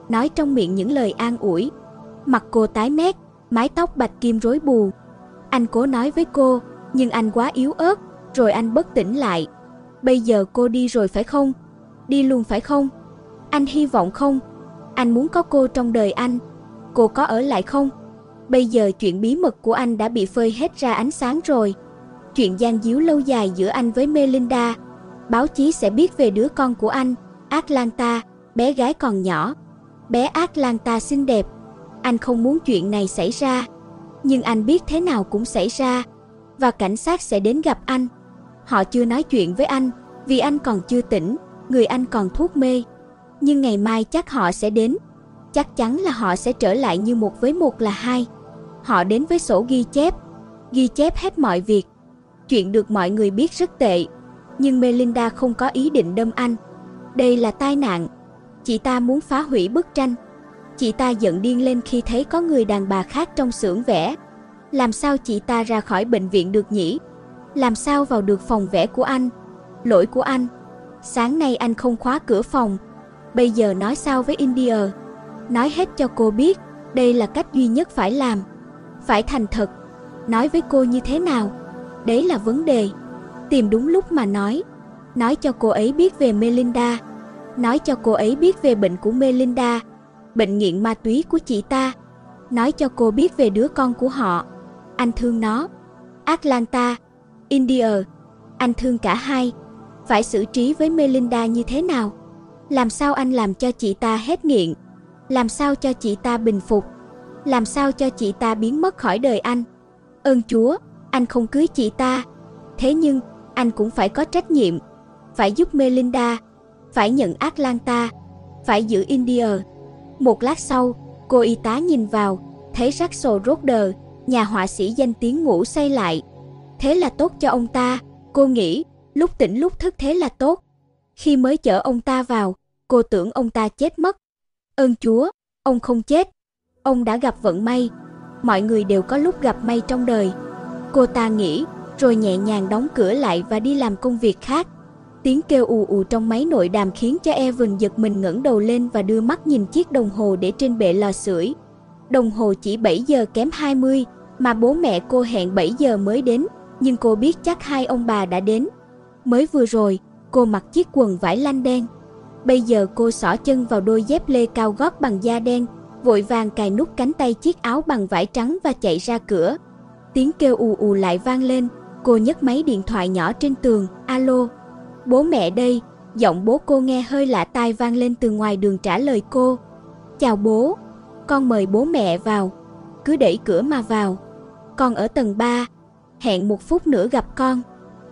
nói trong miệng những lời an ủi. Mặt cô tái mét, mái tóc bạch kim rối bù. Anh cố nói với cô, nhưng anh quá yếu ớt, rồi anh bất tỉnh lại. Bây giờ cô đi rồi phải không? Đi luôn phải không? Anh hy vọng không? Anh muốn có cô trong đời anh. Cô có ở lại không? Bây giờ chuyện bí mật của anh đã bị phơi hết ra ánh sáng rồi. Chuyện gian díu lâu dài giữa anh với Melinda. Báo chí sẽ biết về đứa con của anh, Atlanta, bé gái còn nhỏ. Bé Atlanta xinh đẹp. Anh không muốn chuyện này xảy ra, nhưng anh biết thế nào cũng xảy ra, và cảnh sát sẽ đến gặp anh. Họ chưa nói chuyện với anh, vì anh còn chưa tỉnh, người anh còn thuốc mê. Nhưng ngày mai chắc họ sẽ đến. Chắc chắn là họ sẽ trở lại như một với một là hai. Họ đến với sổ ghi chép, ghi chép hết mọi việc. Chuyện được mọi người biết rất tệ, nhưng Melinda không có ý định đâm anh. Đây là tai nạn. Chị ta muốn phá hủy bức tranh. Chị ta giận điên lên khi thấy có người đàn bà khác trong xưởng vẽ. Làm sao chị ta ra khỏi bệnh viện được nhỉ? Làm sao vào được phòng vẽ của anh? Lỗi của anh. Sáng nay anh không khóa cửa phòng. Bây giờ nói sao với India? Nói hết cho cô biết, đây là cách duy nhất phải làm. Phải thành thật. Nói với cô như thế nào? Đấy là vấn đề. Tìm đúng lúc mà nói. Nói cho cô ấy biết về Melinda. Nói cho cô ấy biết về bệnh của Melinda, bệnh nghiện ma túy của chị ta. Nói cho cô biết về đứa con của họ. Anh thương nó. Atlanta, India, anh thương cả hai. Phải xử trí với Melinda như thế nào? Làm sao anh làm cho chị ta hết nghiện? Làm sao cho chị ta bình phục? Làm sao cho chị ta biến mất khỏi đời anh? Ơn Chúa, anh không cưới chị ta. Thế nhưng, anh cũng phải có trách nhiệm. Phải giúp Melinda. Phải nhận Atlanta. Phải giữ India. Một lát sau, cô y tá nhìn vào, thấy Rachel Roder, nhà họa sĩ danh tiếng ngủ say lại. Thế là tốt cho ông ta, cô nghĩ, lúc tỉnh lúc thức thế là tốt. Khi mới chở ông ta vào, cô tưởng ông ta chết mất. Ơn Chúa, ông không chết. Ông đã gặp vận may. Mọi người đều có lúc gặp may trong đời. Cô ta nghĩ, rồi nhẹ nhàng đóng cửa lại và đi làm công việc khác. Tiếng kêu ù ù trong máy nội đàm khiến cho Evan giật mình ngẩng đầu lên và đưa mắt nhìn chiếc đồng hồ để trên bệ lò sưởi. Đồng hồ chỉ bảy giờ kém hai mươi, mà bố mẹ cô hẹn bảy giờ mới đến, nhưng cô biết chắc hai ông bà đã đến. Mới vừa rồi, cô mặc chiếc quần vải lanh đen. Bây giờ cô xỏ chân vào đôi dép lê cao gót bằng da đen, vội vàng cài nút cánh tay chiếc áo bằng vải trắng và chạy ra cửa. Tiếng kêu ù ù lại vang lên, cô nhấc máy điện thoại nhỏ trên tường. Alo, bố mẹ đây. Giọng bố cô nghe hơi lạ tai vang lên từ ngoài đường trả lời cô. Chào bố, con mời bố mẹ vào. Cứ đẩy cửa mà vào. Con ở tầng ba, hẹn một phút nữa gặp con.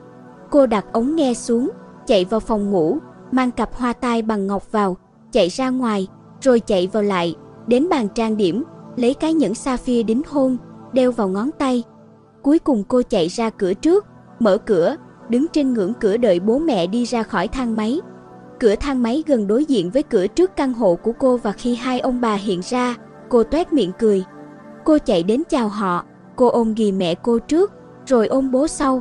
Cô đặt ống nghe xuống, chạy vào phòng ngủ, mang cặp hoa tai bằng ngọc vào, chạy ra ngoài, rồi chạy vào lại, đến bàn trang điểm, lấy cái nhẫn sapphire đính hôn, đeo vào ngón tay. Cuối cùng cô chạy ra cửa trước, mở cửa, đứng trên ngưỡng cửa đợi bố mẹ đi ra khỏi thang máy. Cửa thang máy gần đối diện với cửa trước căn hộ của cô, và khi hai ông bà hiện ra, cô toét miệng cười. Cô chạy đến chào họ, cô ôm ghì mẹ cô trước, rồi ôm bố sau.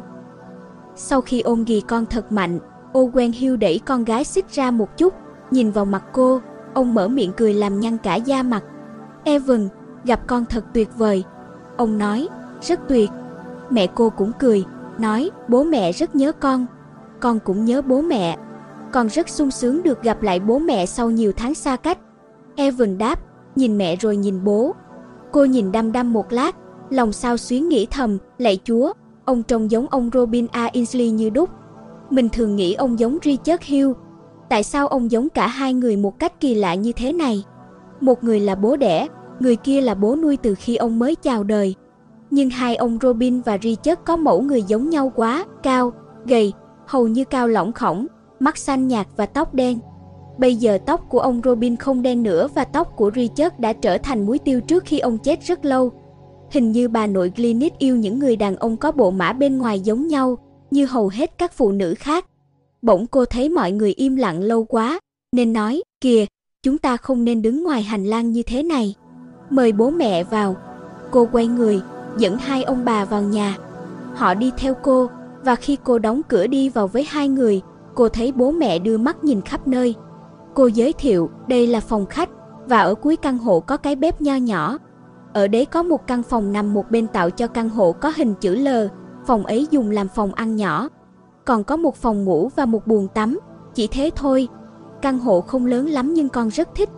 Sau khi ôm ghì con thật mạnh, Owen Hill đẩy con gái xích ra một chút, nhìn vào mặt cô, ông mở miệng cười làm nhăn cả da mặt. Evan, gặp con thật tuyệt vời. Ông nói, rất tuyệt. Mẹ cô cũng cười, nói, bố mẹ rất nhớ con. Con cũng nhớ bố mẹ. Con rất sung sướng được gặp lại bố mẹ sau nhiều tháng xa cách. Evan đáp, nhìn mẹ rồi nhìn bố. Cô nhìn đăm đăm một lát, lòng xao xuyến nghĩ thầm, lạy Chúa, ông trông giống ông Robin A. Insley như đúc. Mình thường nghĩ ông giống Richard Hill. Tại sao ông giống cả hai người một cách kỳ lạ như thế này? Một người là bố đẻ, người kia là bố nuôi từ khi ông mới chào đời. Nhưng hai ông Robin và Richard có mẫu người giống nhau quá, cao, gầy, hầu như cao lỏng khổng, mắt xanh nhạt và tóc đen. Bây giờ tóc của ông Robin không đen nữa và tóc của Richard đã trở thành muối tiêu trước khi ông chết rất lâu. Hình như bà nội Glynis yêu những người đàn ông có bộ mã bên ngoài giống nhau, như hầu hết các phụ nữ khác. Bỗng cô thấy mọi người im lặng lâu quá, nên nói, kìa, chúng ta không nên đứng ngoài hành lang như thế này. Mời bố mẹ vào. Cô quay người, dẫn hai ông bà vào nhà. Họ đi theo cô, và khi cô đóng cửa đi vào với hai người, cô thấy bố mẹ đưa mắt nhìn khắp nơi. Cô giới thiệu, đây là phòng khách, và ở cuối căn hộ có cái bếp nho nhỏ. Ở đấy có một căn phòng nằm một bên tạo cho căn hộ có hình chữ L, phòng ấy dùng làm phòng ăn nhỏ. Còn có một phòng ngủ và một bồn tắm, chỉ thế thôi. Căn hộ không lớn lắm nhưng con rất thích.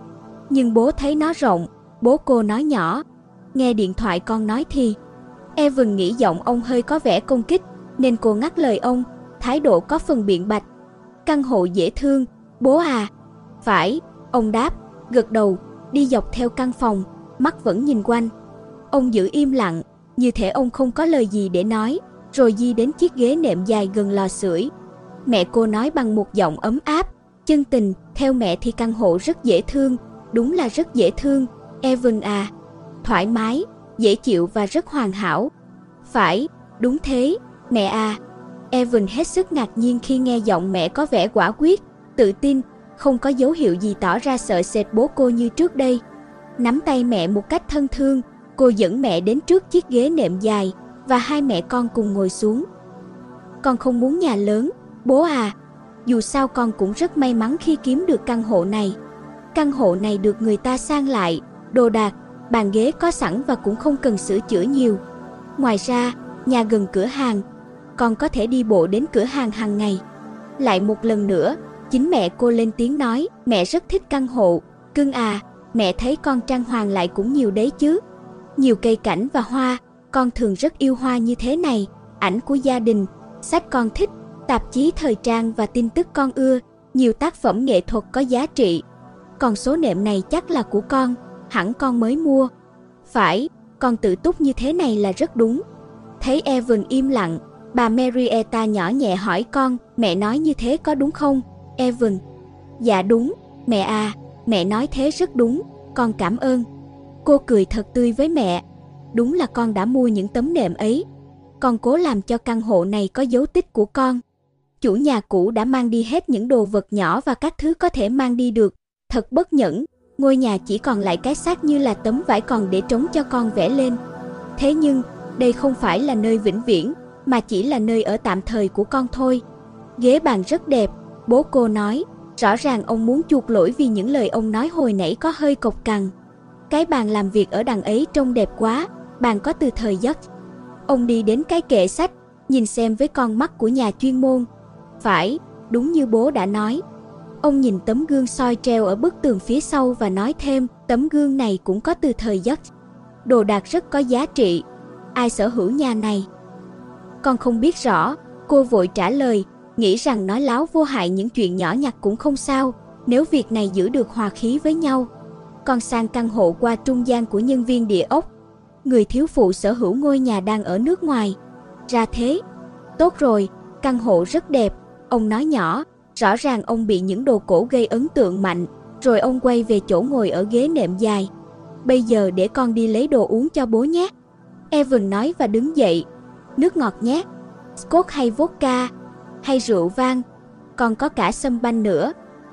Nhưng bố thấy nó rộng, bố cô nói nhỏ. Nghe điện thoại con nói thì. Evan nghĩ giọng ông hơi có vẻ công kích, nên cô ngắt lời ông, thái độ có phần biện bạch. Căn hộ dễ thương, bố à. Phải, ông đáp, gật đầu, đi dọc theo căn phòng, mắt vẫn nhìn quanh. Ông giữ im lặng, như thể ông không có lời gì để nói, rồi di đến chiếc ghế nệm dài gần lò sưởi. Mẹ cô nói bằng một giọng ấm áp, chân tình, theo mẹ thì căn hộ rất dễ thương, đúng là rất dễ thương, Evan à. Thoải mái, dễ chịu và rất hoàn hảo. Phải, đúng thế, mẹ à. Evan hết sức ngạc nhiên khi nghe giọng mẹ có vẻ quả quyết, tự tin, không có dấu hiệu gì tỏ ra sợ sệt bố cô như trước đây. Nắm tay mẹ một cách thân thương, cô dẫn mẹ đến trước chiếc ghế nệm dài và hai mẹ con cùng ngồi xuống. Con không muốn nhà lớn, bố à. Dù sao con cũng rất may mắn khi kiếm được căn hộ này. Căn hộ này được người ta sang lại, đồ đạc, bàn ghế có sẵn và cũng không cần sửa chữa nhiều. Ngoài ra, nhà gần cửa hàng, con có thể đi bộ đến cửa hàng hàng ngày. Lại một lần nữa, chính mẹ cô lên tiếng nói, mẹ rất thích căn hộ, cưng à, mẹ thấy con trang hoàng lại cũng nhiều đấy chứ. Nhiều cây cảnh và hoa, con thường rất yêu hoa như thế này, ảnh của gia đình, sách con thích, tạp chí thời trang và tin tức con ưa, nhiều tác phẩm nghệ thuật có giá trị. Còn số nệm này chắc là của con, hẳn con mới mua. Phải, con tự túc như thế này là rất đúng. Thấy Evan im lặng, bà Marietta nhỏ nhẹ hỏi con, mẹ nói như thế có đúng không, Evan? Dạ đúng, mẹ à, mẹ nói thế rất đúng, con cảm ơn. Cô cười thật tươi với mẹ. Đúng là con đã mua những tấm nệm ấy. Con cố làm cho căn hộ này có dấu tích của con. Chủ nhà cũ đã mang đi hết những đồ vật nhỏ và các thứ có thể mang đi được. Thật bất nhẫn, ngôi nhà chỉ còn lại cái xác như là tấm vải còn để trống cho con vẽ lên. Thế nhưng, đây không phải là nơi vĩnh viễn, mà chỉ là nơi ở tạm thời của con thôi. Ghế bàn rất đẹp, bố cô nói. Rõ ràng ông muốn chuộc lỗi vì những lời ông nói hồi nãy có hơi cộc cằn. Cái bàn làm việc ở đằng ấy trông đẹp quá, bàn có từ thời Dutch. Ông đi đến cái kệ sách, nhìn xem với con mắt của nhà chuyên môn. Phải, đúng như bố đã nói. Ông nhìn tấm gương soi treo ở bức tường phía sau và nói thêm, tấm gương này cũng có từ thời Dutch. Đồ đạc rất có giá trị. Ai sở hữu nhà này? Con không biết rõ, cô vội trả lời, nghĩ rằng nói láo vô hại những chuyện nhỏ nhặt cũng không sao, nếu việc này giữ được hòa khí với nhau. Con sang căn hộ qua trung gian của nhân viên địa ốc. Người thiếu phụ sở hữu ngôi nhà đang ở nước ngoài. Ra thế. Tốt rồi, căn hộ rất đẹp, ông nói nhỏ. Rõ ràng ông bị những đồ cổ gây ấn tượng mạnh. Rồi ông quay về chỗ ngồi ở ghế nệm dài. Bây giờ để con đi lấy đồ uống cho bố nhé. Evan nói và đứng dậy. Nước ngọt nhé. Scotch hay vodka, hay rượu vang. Còn có cả sâm banh nữa.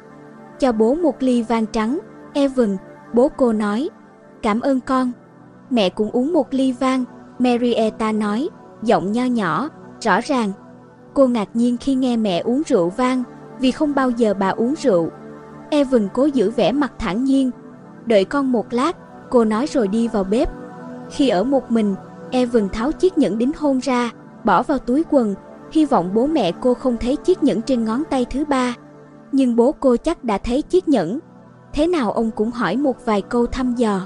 Cho bố một ly vang trắng, Evan, bố cô nói. Cảm ơn con. Mẹ cũng uống một ly vang, Marietta nói, giọng nho nhỏ, rõ ràng. Cô ngạc nhiên khi nghe mẹ uống rượu vang, vì không bao giờ bà uống rượu. Evan cố giữ vẻ mặt thản nhiên. Đợi con một lát, cô nói rồi đi vào bếp. Khi ở một mình, Evan tháo chiếc nhẫn đính hôn ra, bỏ vào túi quần, hy vọng bố mẹ cô không thấy chiếc nhẫn trên ngón tay thứ ba. Nhưng bố cô chắc đã thấy chiếc nhẫn. Thế nào ông cũng hỏi một vài câu thăm dò.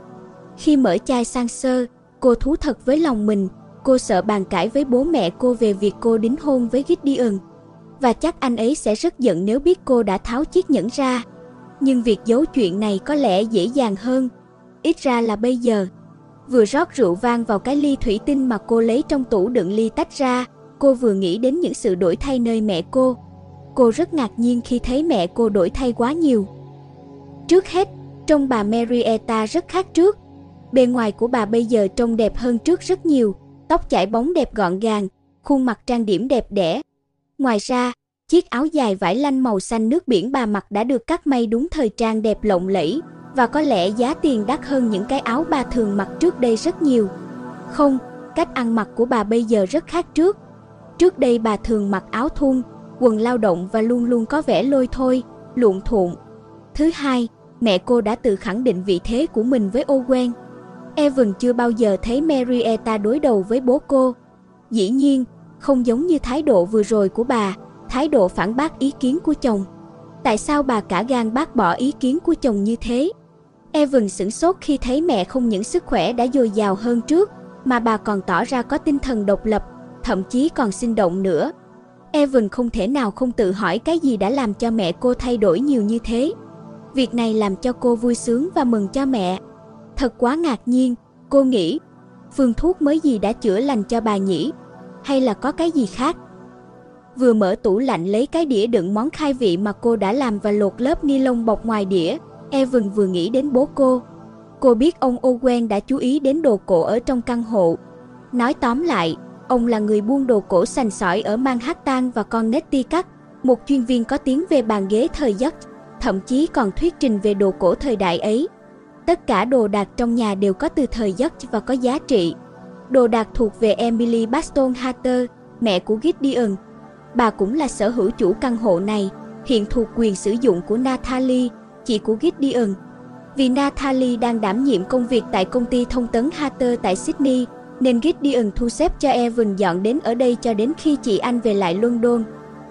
Khi mở chai sang sơ, cô thú thật với lòng mình, cô sợ bàn cãi với bố mẹ cô về việc cô đính hôn với Gideon. Và chắc anh ấy sẽ rất giận nếu biết cô đã tháo chiếc nhẫn ra. Nhưng việc giấu chuyện này có lẽ dễ dàng hơn. Ít ra là bây giờ. Vừa rót rượu vang vào cái ly thủy tinh mà cô lấy trong tủ đựng ly tách ra, cô vừa nghĩ đến những sự đổi thay nơi mẹ cô. Cô rất ngạc nhiên khi thấy mẹ cô đổi thay quá nhiều. Trước hết, trông bà Marietta rất khác trước. Bề ngoài của bà bây giờ trông đẹp hơn trước rất nhiều, tóc chải bóng đẹp gọn gàng, khuôn mặt trang điểm đẹp đẽ. Ngoài ra, chiếc áo dài vải lanh màu xanh nước biển bà mặc đã được cắt may đúng thời trang đẹp lộng lẫy, và có lẽ giá tiền đắt hơn những cái áo bà thường mặc trước đây rất nhiều. Không, cách ăn mặc của bà bây giờ rất khác trước. Trước đây bà thường mặc áo thun, quần lao động và luôn luôn có vẻ lôi thôi, luộn thuộn. Thứ hai, Mẹ cô đã tự khẳng định vị thế của mình với Owen. Evan chưa bao giờ thấy Marietta đối đầu với bố cô. Dĩ nhiên, không giống như thái độ vừa rồi của bà, thái độ phản bác ý kiến của chồng. Tại sao bà cả gan bác bỏ ý kiến của chồng như thế? Evan sửng sốt khi thấy mẹ không những sức khỏe đã dồi dào hơn trước, mà bà còn tỏ ra có tinh thần độc lập, thậm chí còn sinh động nữa. Evan không thể nào không tự hỏi cái gì đã làm cho mẹ cô thay đổi nhiều như thế. Việc này làm cho cô vui sướng và mừng cho mẹ. Thật quá ngạc nhiên, cô nghĩ, phương thuốc mới gì đã chữa lành cho bà nhỉ? Hay là có cái gì khác? Vừa mở tủ lạnh lấy cái đĩa đựng món khai vị mà cô đã làm và lột lớp ni lông bọc ngoài đĩa, Evan vừa nghĩ đến bố cô. Cô biết ông Owen đã chú ý đến đồ cổ ở trong căn hộ. Nói tóm lại, ông là người buôn đồ cổ sành sỏi ở Manhattan và Connecticut, một chuyên viên có tiếng về bàn ghế thời Dutch, thậm chí còn thuyết trình về đồ cổ thời đại ấy. Tất cả đồ đạc trong nhà đều có từ thời Dutch và có giá trị. Đồ đạc thuộc về Emily Baston Hatter, mẹ của Gideon. Bà cũng là sở hữu chủ căn hộ này, hiện thuộc quyền sử dụng của Natalie, chị của Gideon. Vì Natalie đang đảm nhiệm công việc tại công ty thông tấn Hatter tại Sydney, nên Gideon thu xếp cho Evan dọn đến ở đây cho đến khi chị anh về lại London.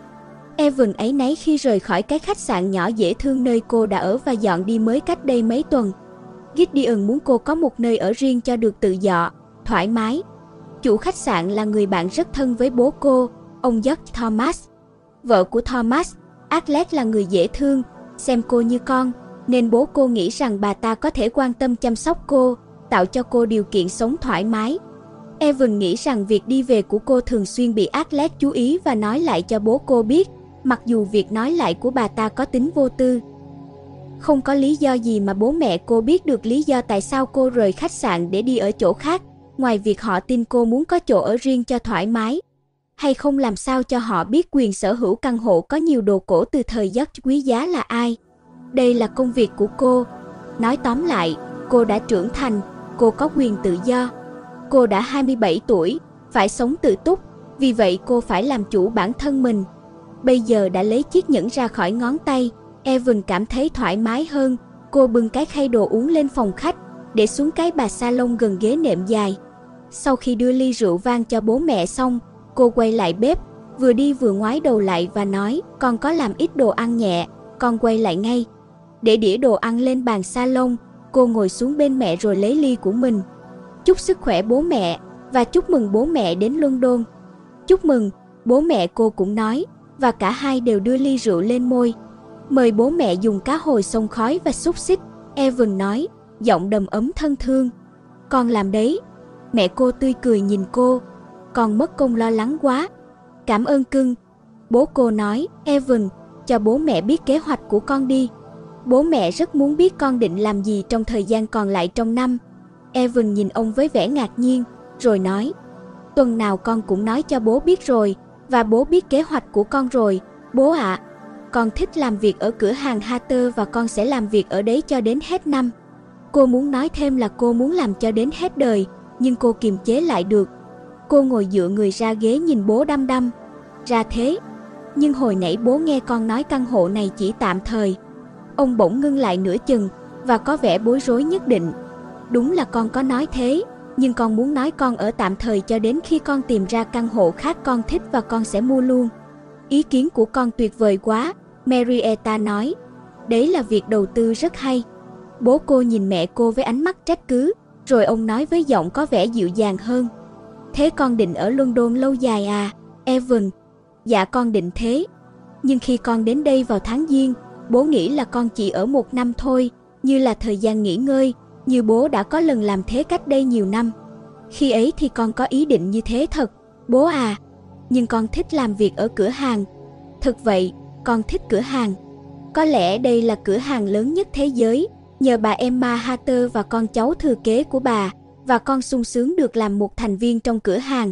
Evan áy náy khi rời khỏi cái khách sạn nhỏ dễ thương nơi cô đã ở và dọn đi mới cách đây mấy tuần. Gideon muốn cô có một nơi ở riêng cho được tự do, thoải mái. Chủ khách sạn là người bạn rất thân với bố cô, ông George Thomas. Vợ của Thomas, Arlette, là người dễ thương, xem cô như con, nên bố cô nghĩ rằng bà ta có thể quan tâm chăm sóc cô, tạo cho cô điều kiện sống thoải mái. Evan nghĩ rằng việc đi về của cô thường xuyên bị Arlette chú ý và nói lại cho bố cô biết, mặc dù việc nói lại của bà ta có tính vô tư. Không có lý do gì mà bố mẹ cô biết được lý do tại sao cô rời khách sạn để đi ở chỗ khác, ngoài việc họ tin cô muốn có chỗ ở riêng cho thoải mái. Hay không làm sao cho họ biết quyền sở hữu căn hộ có nhiều đồ cổ từ thời Dutch quý giá là ai. Đây là công việc của cô. Nói tóm lại, cô đã trưởng thành, cô có quyền tự do. Cô đã hai mươi bảy tuổi, phải sống tự túc, vì vậy cô phải làm chủ bản thân mình. Bây giờ đã lấy chiếc nhẫn ra khỏi ngón tay, Evan cảm thấy thoải mái hơn. Cô bưng cái khay đồ uống lên phòng khách, để xuống cái bà salon gần ghế nệm dài. Sau khi đưa ly rượu vang cho bố mẹ xong, cô quay lại bếp, vừa đi vừa ngoái đầu lại và nói, con có làm ít đồ ăn nhẹ, con quay lại ngay. Để đĩa đồ ăn lên bàn salon, cô ngồi xuống bên mẹ rồi lấy ly của mình. Chúc sức khỏe bố mẹ, và chúc mừng bố mẹ đến London. Chúc mừng, bố mẹ cô cũng nói, và cả hai đều đưa ly rượu lên môi. Mời bố mẹ dùng cá hồi xông khói và xúc xích, Evan nói, giọng đầm ấm thân thương. Con làm đấy. Mẹ cô tươi cười nhìn cô. Con mất công lo lắng quá. Cảm ơn cưng. Bố cô nói, Evan, cho bố mẹ biết kế hoạch của con đi. Bố mẹ rất muốn biết con định làm gì trong thời gian còn lại trong năm. Evan nhìn ông với vẻ ngạc nhiên, rồi nói, tuần nào con cũng nói cho bố biết rồi, và bố biết kế hoạch của con rồi, bố ạ. À, con thích làm việc ở cửa hàng Hatter và con sẽ làm việc ở đấy cho đến hết năm. Cô muốn nói thêm là cô muốn làm cho đến hết đời, nhưng cô kiềm chế lại được. Cô ngồi dựa người ra ghế nhìn bố đăm đăm. Ra thế, nhưng hồi nãy bố nghe con nói căn hộ này chỉ tạm thời. Ông bỗng ngưng lại nửa chừng, và có vẻ bối rối nhất định. Đúng là con có nói thế, nhưng con muốn nói con ở tạm thời cho đến khi con tìm ra căn hộ khác con thích và con sẽ mua luôn. Ý kiến của con tuyệt vời quá, Marietta nói. Đấy là việc đầu tư rất hay. Bố cô nhìn mẹ cô với ánh mắt trách cứ, rồi ông nói với giọng có vẻ dịu dàng hơn. Thế con định ở London lâu dài à, Evan? Dạ con định thế. Nhưng khi con đến đây vào tháng Giêng, bố nghĩ là con chỉ ở một năm thôi, như là thời gian nghỉ ngơi, như bố đã có lần làm thế cách đây nhiều năm. Khi ấy thì con có ý định như thế thật, bố à. Nhưng con thích làm việc ở cửa hàng. Thực vậy, con thích cửa hàng. Có lẽ đây là cửa hàng lớn nhất thế giới, nhờ bà Emma Hatter và con cháu thừa kế của bà, và con sung sướng được làm một thành viên trong cửa hàng.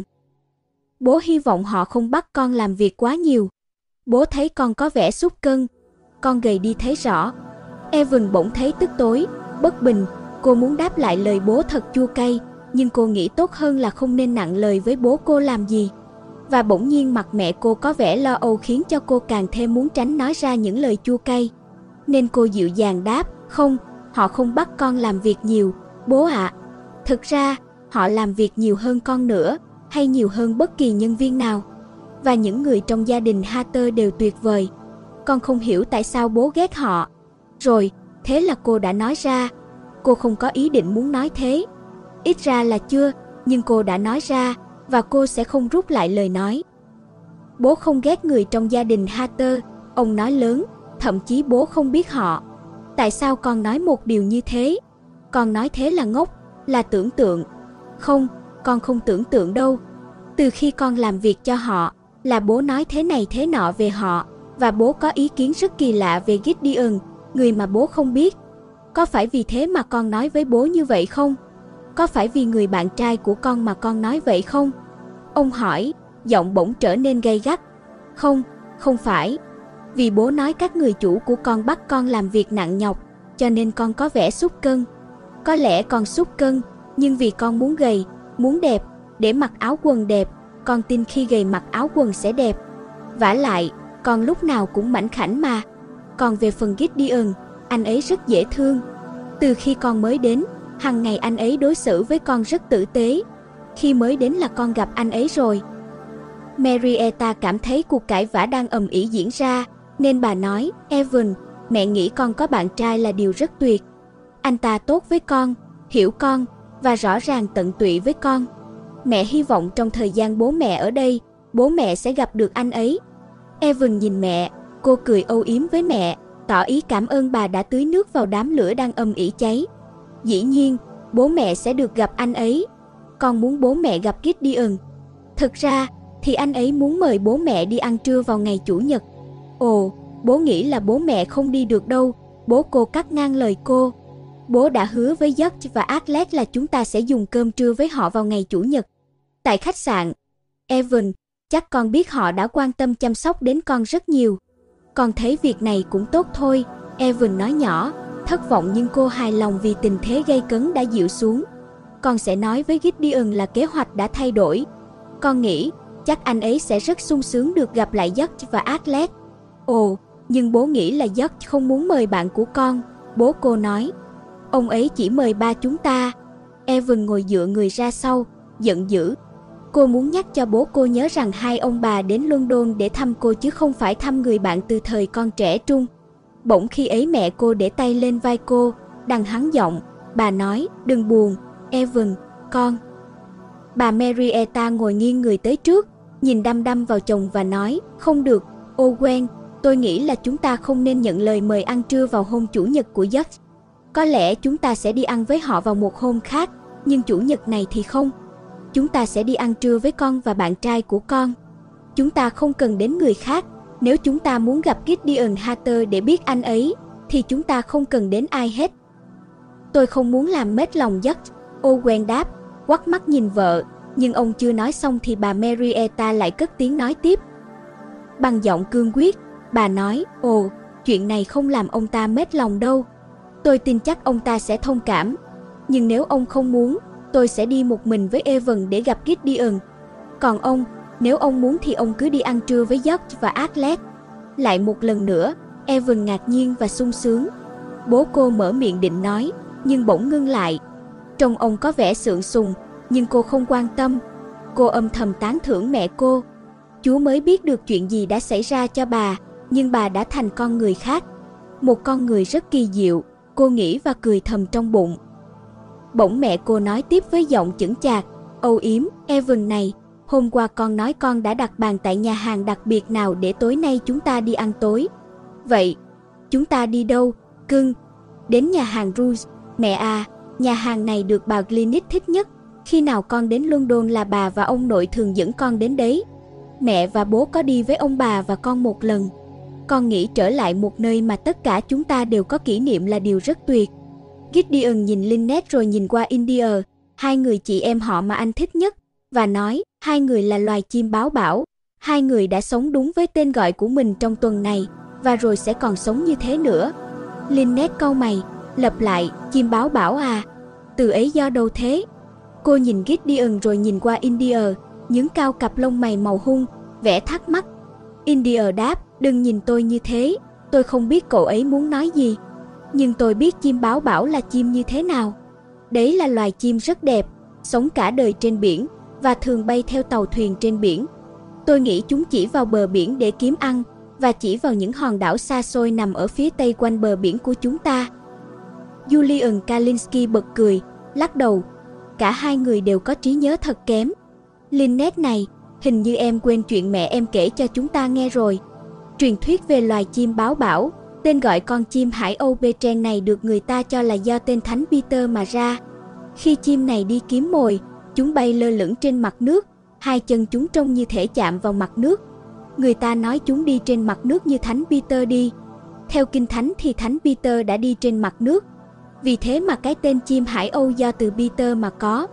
Bố hy vọng họ không bắt con làm việc quá nhiều. Bố thấy con có vẻ sút cân. Con gầy đi thấy rõ. Evan bỗng thấy tức tối, bất bình. Cô muốn đáp lại lời bố thật chua cay, nhưng cô nghĩ tốt hơn là không nên nặng lời với bố cô làm gì. Và bỗng nhiên mặt mẹ cô có vẻ lo âu khiến cho cô càng thêm muốn tránh nói ra những lời chua cay. Nên cô dịu dàng đáp, Không, họ không bắt con làm việc nhiều, bố ạ. Thực ra, họ làm việc nhiều hơn con nữa, hay nhiều hơn bất kỳ nhân viên nào. Và những người trong gia đình Hatter đều tuyệt vời. Con không hiểu tại sao bố ghét họ. Rồi, thế là cô đã nói ra. Cô không có ý định muốn nói thế. Ít ra là chưa, nhưng cô đã nói ra, và cô sẽ không rút lại lời nói. Bố không ghét người trong gia đình Hatter, ông nói lớn, thậm chí bố không biết họ. Tại sao con nói một điều như thế? Con nói thế là ngốc, là tưởng tượng. Không, con không tưởng tượng đâu. Từ khi con làm việc cho họ, là bố nói thế này thế nọ về họ, và bố có ý kiến rất kỳ lạ về Gideon, người mà bố không biết. Có phải vì thế mà con nói với bố như vậy không? Có phải vì người bạn trai của con mà con nói vậy không? Ông hỏi, giọng bỗng trở nên gay gắt. Không, không phải. Vì bố nói các người chủ của con bắt con làm việc nặng nhọc, cho nên con có vẻ sút cân. Có lẽ con sút cân, nhưng vì con muốn gầy, muốn đẹp, để mặc áo quần đẹp, con tin khi gầy mặc áo quần sẽ đẹp. Vả lại, con lúc nào cũng mảnh khảnh mà. Còn về phần Gideon, anh ấy rất dễ thương. Từ khi con mới đến, hằng ngày anh ấy đối xử với con rất tử tế. Khi mới đến là con gặp anh ấy rồi. Marietta cảm thấy cuộc cãi vã đang ầm ĩ diễn ra, nên bà nói, Evan, mẹ nghĩ con có bạn trai là điều rất tuyệt. Anh ta tốt với con, hiểu con, và rõ ràng tận tụy với con. Mẹ hy vọng trong thời gian bố mẹ ở đây, bố mẹ sẽ gặp được anh ấy. Evan nhìn mẹ, cô cười âu yếm với mẹ, tỏ ý cảm ơn bà đã tưới nước vào đám lửa đang ầm ĩ cháy. Dĩ nhiên, bố mẹ sẽ được gặp anh ấy. Con muốn bố mẹ gặp Gideon. Thực ra, thì anh ấy muốn mời bố mẹ đi ăn trưa vào ngày Chủ nhật. Ồ, bố nghĩ là bố mẹ không đi được đâu, bố cô cắt ngang lời cô. Bố đã hứa với George và Atlas là chúng ta sẽ dùng cơm trưa với họ vào ngày Chủ nhật. Tại khách sạn. Evan, chắc con biết họ đã quan tâm chăm sóc đến con rất nhiều. Con thấy việc này cũng tốt thôi, Evan nói nhỏ, thất vọng nhưng cô hài lòng vì tình thế gay cấn đã dịu xuống. Con sẽ nói với Gideon là kế hoạch đã thay đổi. Con nghĩ, chắc anh ấy sẽ rất sung sướng được gặp lại George và Atlas. Ồ, nhưng bố nghĩ là George không muốn mời bạn của con, bố cô nói. Ông ấy chỉ mời ba chúng ta. Evan ngồi dựa người ra sau, giận dữ. Cô muốn nhắc cho bố cô nhớ rằng hai ông bà đến London để thăm cô chứ không phải thăm người bạn từ thời con trẻ trung. Bỗng khi ấy mẹ cô để tay lên vai cô, đằng hắn giọng, bà nói, đừng buồn, Evan, con. Bà Marietta ngồi nghiêng người tới trước, nhìn đăm đăm vào chồng và nói, không được, Owen, tôi nghĩ là chúng ta không nên nhận lời mời ăn trưa vào hôm Chủ nhật của George. Có lẽ chúng ta sẽ đi ăn với họ vào một hôm khác, nhưng Chủ nhật này thì không. Chúng ta sẽ đi ăn trưa với con và bạn trai của con. Chúng ta không cần đến người khác. Nếu chúng ta muốn gặp Gideon Hatter để biết anh ấy, thì chúng ta không cần đến ai hết. Tôi không muốn làm mếch lòng George, Owen đáp, quắt mắt nhìn vợ, nhưng ông chưa nói xong thì bà Marietta lại cất tiếng nói tiếp. Bằng giọng cương quyết, bà nói, ồ, chuyện này không làm ông ta mếch lòng đâu. Tôi tin chắc ông ta sẽ thông cảm. Nhưng nếu ông không muốn, tôi sẽ đi một mình với Evan để gặp Gideon. Còn ông, nếu ông muốn thì ông cứ đi ăn trưa với George và Atlas. Lại một lần nữa, Evan ngạc nhiên và sung sướng. Bố cô mở miệng định nói, nhưng bỗng ngưng lại. Trông ông có vẻ sượng sùng, nhưng cô không quan tâm. Cô âm thầm tán thưởng mẹ cô. Chúa mới biết được chuyện gì đã xảy ra cho bà, nhưng bà đã thành con người khác. Một con người rất kỳ diệu, cô nghĩ và cười thầm trong bụng. Bỗng mẹ cô nói tiếp với giọng chững chạc, âu yếm, Evan này, hôm qua con nói con đã đặt bàn tại nhà hàng đặc biệt nào để tối nay chúng ta đi ăn tối. Vậy, chúng ta đi đâu, cưng? Đến nhà hàng Rouge, mẹ à, nhà hàng này được bà Glynis thích nhất. Khi nào con đến London là bà và ông nội thường dẫn con đến đấy. Mẹ và bố có đi với ông bà và con một lần. Con nghĩ trở lại một nơi mà tất cả chúng ta đều có kỷ niệm là điều rất tuyệt. Gideon nhìn Lynette rồi nhìn qua India, hai người chị em họ mà anh thích nhất, và nói, hai người là loài chim báo bão. Hai người đã sống đúng với tên gọi của mình trong tuần này, và rồi sẽ còn sống như thế nữa. Lynette cau mày, lặp lại, chim báo bão à? Từ ấy do đâu thế? Cô nhìn Gideon rồi nhìn qua India, nhướng cao cặp lông mày màu hung, vẻ thắc mắc. India đáp, đừng nhìn tôi như thế, tôi không biết cậu ấy muốn nói gì. Nhưng tôi biết chim báo bảo là chim như thế nào. Đấy là loài chim rất đẹp, sống cả đời trên biển và thường bay theo tàu thuyền trên biển. Tôi nghĩ chúng chỉ vào bờ biển để kiếm ăn và chỉ vào những hòn đảo xa xôi nằm ở phía tây quanh bờ biển của chúng ta. Julian Kalinsky bật cười, lắc đầu. Cả hai người đều có trí nhớ thật kém. Lynette này, hình như em quên chuyện mẹ em kể cho chúng ta nghe rồi. Truyền thuyết về loài chim báo bảo, tên gọi con chim hải âu Petren này được người ta cho là do tên Thánh Peter mà ra. Khi chim này đi kiếm mồi, chúng bay lơ lửng trên mặt nước, hai chân chúng trông như thể chạm vào mặt nước. Người ta nói chúng đi trên mặt nước như Thánh Peter đi. Theo Kinh Thánh thì Thánh Peter đã đi trên mặt nước. Vì thế mà cái tên chim hải âu do từ Peter mà có.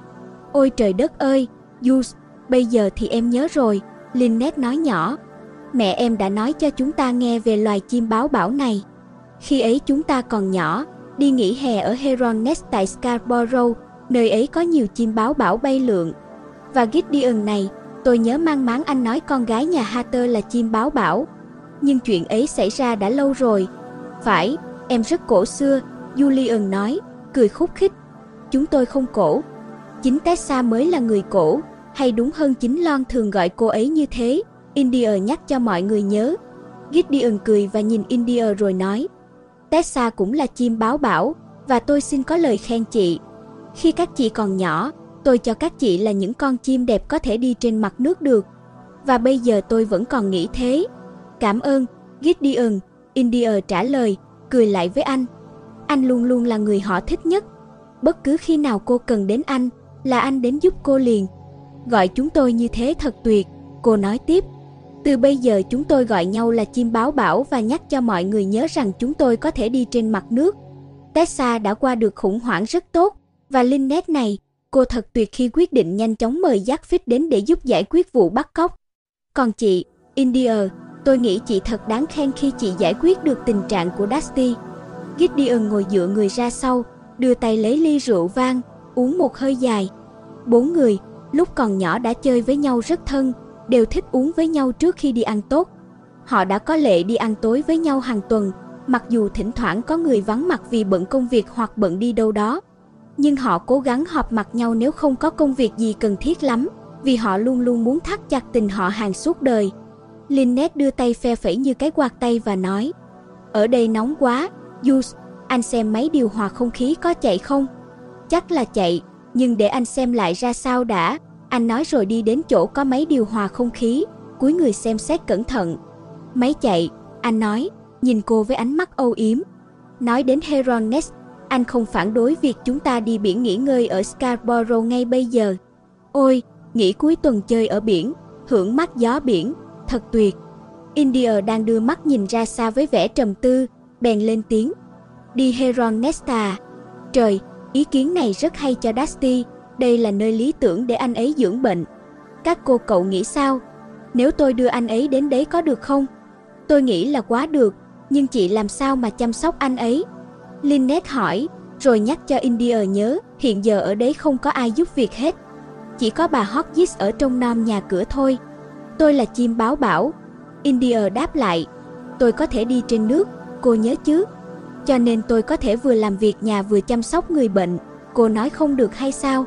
Ôi trời đất ơi, Jules, bây giờ thì em nhớ rồi, Lynette nói nhỏ. Mẹ em đã nói cho chúng ta nghe về loài chim báo bảo này. Khi ấy chúng ta còn nhỏ, đi nghỉ hè ở Heron Nest tại Scarborough, nơi ấy có nhiều chim báo bảo bay lượn. Và Gideon này, tôi nhớ mang máng anh nói con gái nhà Hatter là chim báo bảo. Nhưng chuyện ấy xảy ra đã lâu rồi. Phải, em rất cổ xưa, Julian nói, cười khúc khích. Chúng tôi không cổ. Chính Tessa mới là người cổ, hay đúng hơn chính Lon thường gọi cô ấy như thế. India nhắc cho mọi người nhớ. Gideon cười và nhìn India rồi nói, Tessa cũng là chim báo bảo, và tôi xin có lời khen chị. Khi các chị còn nhỏ, tôi cho các chị là những con chim đẹp có thể đi trên mặt nước được. Và bây giờ tôi vẫn còn nghĩ thế. Cảm ơn, Gideon, India trả lời, cười lại với anh. Anh luôn luôn là người họ thích nhất. Bất cứ khi nào cô cần đến anh, là anh đến giúp cô liền. Gọi chúng tôi như thế thật tuyệt, cô nói tiếp. Từ bây giờ chúng tôi gọi nhau là chim báo bảo và nhắc cho mọi người nhớ rằng chúng tôi có thể đi trên mặt nước. Tessa đã qua được khủng hoảng rất tốt, và Lynette này, cô thật tuyệt khi quyết định nhanh chóng mời Jackfit đến để giúp giải quyết vụ bắt cóc. Còn chị, India, tôi nghĩ chị thật đáng khen khi chị giải quyết được tình trạng của Dusty. Gideon ngồi dựa người ra sau, đưa tay lấy ly rượu vang, uống một hơi dài. Bốn người, lúc còn nhỏ đã chơi với nhau rất thân, đều thích uống với nhau trước khi đi ăn tốt. Họ đã có lệ đi ăn tối với nhau hàng tuần, mặc dù thỉnh thoảng có người vắng mặt vì bận công việc hoặc bận đi đâu đó. Nhưng họ cố gắng họp mặt nhau nếu không có công việc gì cần thiết lắm, vì họ luôn luôn muốn thắt chặt tình họ hàng suốt đời. Lynette đưa tay phe phẩy như cái quạt tay và nói, ở đây nóng quá, Jules, anh xem máy điều hòa không khí có chạy không? Chắc là chạy, nhưng để anh xem lại ra sao đã. Anh nói rồi đi đến chỗ có máy điều hòa không khí, cúi người xem xét cẩn thận. Máy chạy, anh nói, nhìn cô với ánh mắt âu yếm. Nói đến Heron Nest, anh không phản đối việc chúng ta đi biển nghỉ ngơi ở Scarborough ngay bây giờ. Ôi, nghỉ cuối tuần chơi ở biển, hưởng mát gió biển, thật tuyệt. India đang đưa mắt nhìn ra xa với vẻ trầm tư, bèn lên tiếng. Đi Heron Nest à? Trời, ý kiến này rất hay cho Dusty, đây là nơi lý tưởng để anh ấy dưỡng bệnh. Các cô cậu nghĩ sao? Nếu tôi đưa anh ấy đến đấy có được không? Tôi nghĩ là quá được, nhưng chị làm sao mà chăm sóc anh ấy? Lynette hỏi, rồi nhắc cho India nhớ, hiện giờ ở đấy không có ai giúp việc hết. Chỉ có bà Hodges ở trong nom nhà cửa thôi. Tôi là chim báo bảo. India đáp lại, tôi có thể đi trên nước, cô nhớ chứ? Cho nên tôi có thể vừa làm việc nhà vừa chăm sóc người bệnh. Cô nói không được hay sao?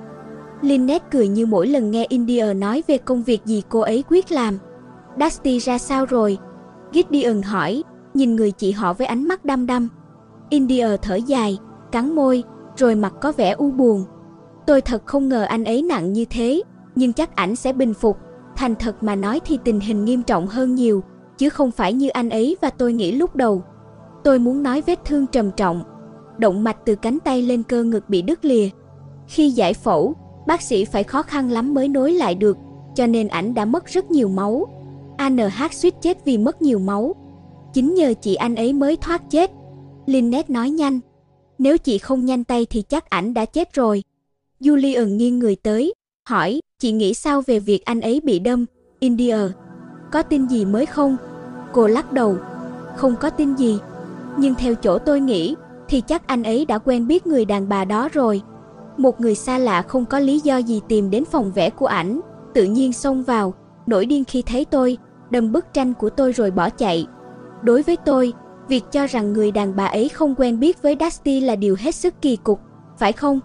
Lynette cười như mỗi lần nghe India nói về công việc gì cô ấy quyết làm. Dusty ra sao rồi? Gideon hỏi, nhìn người chị họ với ánh mắt đăm đăm. India thở dài, cắn môi, rồi mặt có vẻ u buồn. Tôi thật không ngờ anh ấy nặng như thế, nhưng chắc ảnh sẽ bình phục. Thành thật mà nói thì tình hình nghiêm trọng hơn nhiều, chứ không phải như anh ấy và tôi nghĩ lúc đầu. Tôi muốn nói vết thương trầm trọng, động mạch từ cánh tay lên cơ ngực bị đứt lìa. Khi giải phẫu, bác sĩ phải khó khăn lắm mới nối lại được, cho nên ảnh đã mất rất nhiều máu. a en hát suýt chết vì mất nhiều máu. Chính nhờ chị anh ấy mới thoát chết. Lynette nói nhanh. Nếu chị không nhanh tay thì chắc ảnh đã chết rồi. Julian nghiêng người tới, hỏi, chị nghĩ sao về việc anh ấy bị đâm? India, có tin gì mới không? Cô lắc đầu, không có tin gì. Nhưng theo chỗ tôi nghĩ, thì chắc anh ấy đã quen biết người đàn bà đó rồi. Một người xa lạ không có lý do gì tìm đến phòng vẽ của ảnh, tự nhiên xông vào, nổi điên khi thấy tôi, đâm bức tranh của tôi rồi bỏ chạy. Đối với tôi, Việc cho rằng người đàn bà ấy không quen biết với Dusty là điều hết sức kỳ cục, phải không?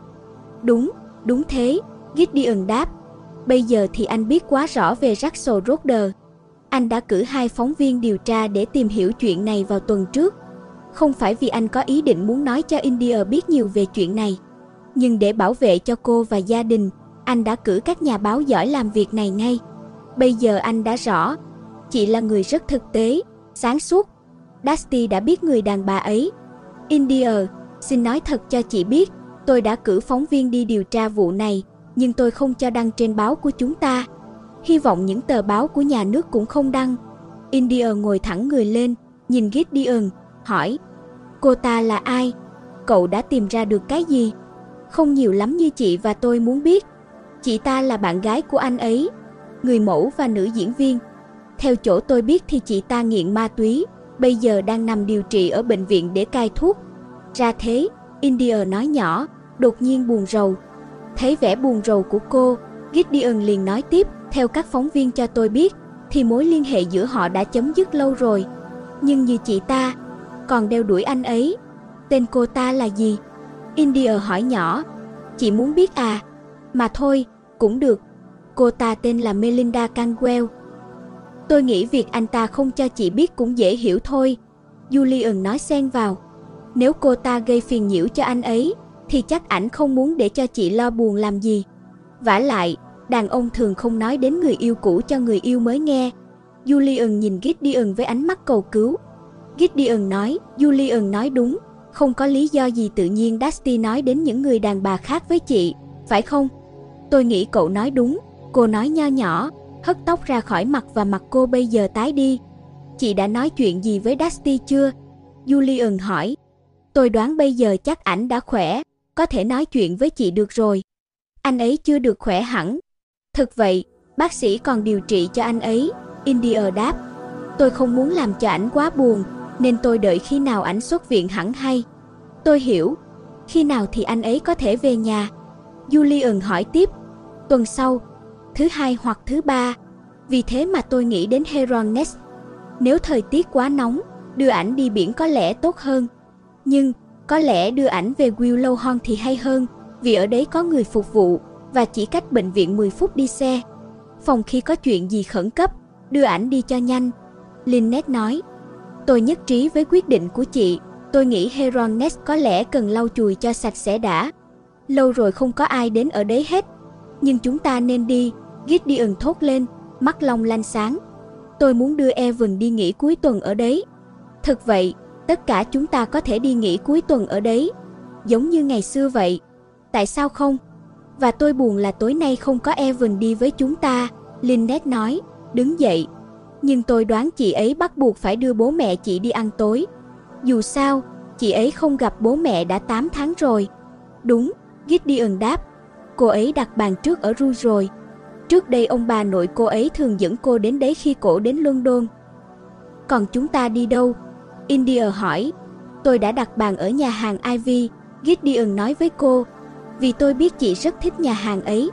Đúng, đúng thế, Gideon đáp. Bây giờ thì anh biết quá rõ về Rachel Roder. Anh đã cử hai phóng viên điều tra để tìm hiểu chuyện này vào tuần trước. Không phải vì anh có ý định muốn nói cho India biết nhiều về chuyện này, nhưng để bảo vệ cho cô và gia đình, anh đã cử các nhà báo giỏi làm việc này ngay. Bây giờ anh đã rõ, chị là người rất thực tế, sáng suốt. Dusty đã biết người đàn bà ấy. India, xin nói thật cho chị biết, tôi đã cử phóng viên đi điều tra vụ này, nhưng tôi không cho đăng trên báo của chúng ta. Hy vọng những tờ báo của nhà nước cũng không đăng. India ngồi thẳng người lên, nhìn Gideon, hỏi, cô ta là ai? Cậu đã tìm ra được cái gì? Không nhiều lắm như chị và tôi muốn biết. Chị ta là bạn gái của anh ấy, người mẫu và nữ diễn viên. Theo chỗ tôi biết thì chị ta nghiện ma túy, bây giờ đang nằm điều trị ở bệnh viện để cai thuốc. Ra thế, India nói nhỏ, đột nhiên buồn rầu. Thấy vẻ buồn rầu của cô, Gideon liền nói tiếp, theo các phóng viên cho tôi biết, thì mối liên hệ giữa họ đã chấm dứt lâu rồi. Nhưng như chị ta, còn đeo đuổi anh ấy. Tên cô ta là gì? India hỏi nhỏ. Chị muốn biết à? Mà thôi, cũng được. Cô ta tên là Melinda Canwell. Tôi nghĩ việc anh ta không cho chị biết cũng dễ hiểu thôi. Julian nói xen vào. Nếu cô ta gây phiền nhiễu cho anh ấy, thì chắc ảnh không muốn để cho chị lo buồn làm gì. Vả lại, đàn ông thường không nói đến người yêu cũ cho người yêu mới nghe. Julian nhìn Gideon với ánh mắt cầu cứu. Gideon nói, Julian nói đúng, không có lý do gì tự nhiên Dusty nói đến những người đàn bà khác với chị, phải không? Tôi nghĩ cậu nói đúng, cô nói nho nhỏ, hất tóc ra khỏi mặt và mặt cô bây giờ tái đi. Chị đã nói chuyện gì với Dusty chưa? Julian hỏi. Tôi đoán bây giờ chắc ảnh đã khỏe, có thể nói chuyện với chị được rồi. Anh ấy chưa được khỏe hẳn. Thực vậy, bác sĩ còn điều trị cho anh ấy, India đáp. Tôi không muốn làm cho ảnh quá buồn, nên tôi đợi khi nào ảnh xuất viện hẳn hay. Tôi hiểu. Khi nào thì anh ấy có thể về nhà? Julian hỏi tiếp. Tuần sau, thứ hai hoặc thứ ba. Vì thế mà tôi nghĩ đến Heron Nest. Nếu thời tiết quá nóng, đưa ảnh đi biển có lẽ tốt hơn. Nhưng, có lẽ đưa ảnh về Willowhorn thì hay hơn, vì ở đấy có người phục vụ, và chỉ cách bệnh viện mười phút đi xe. Phòng khi có chuyện gì khẩn cấp, đưa ảnh đi cho nhanh. Lynette nói. Tôi nhất trí với quyết định của chị. Tôi nghĩ Heron Nest có lẽ cần lau chùi cho sạch sẽ đã. Lâu rồi không có ai đến ở đấy hết. Nhưng chúng ta nên đi, Gideon thốt lên, mắt long lanh sáng. Tôi muốn đưa Evan đi nghỉ cuối tuần ở đấy. Thực vậy, tất cả chúng ta có thể đi nghỉ cuối tuần ở đấy, giống như ngày xưa vậy. Tại sao không? Và tôi buồn là tối nay không có Evan đi với chúng ta, Lynette nói, đứng dậy. Nhưng tôi đoán chị ấy bắt buộc phải đưa bố mẹ chị đi ăn tối. Dù sao, chị ấy không gặp bố mẹ đã tám tháng rồi. Đúng, Gideon đáp. Cô ấy đặt bàn trước ở Rouge rồi. Trước đây ông bà nội cô ấy thường dẫn cô đến đấy khi cổ đến London. Còn chúng ta đi đâu? India hỏi. Tôi đã đặt bàn ở nhà hàng Ivy, Gideon nói với cô, vì tôi biết chị rất thích nhà hàng ấy.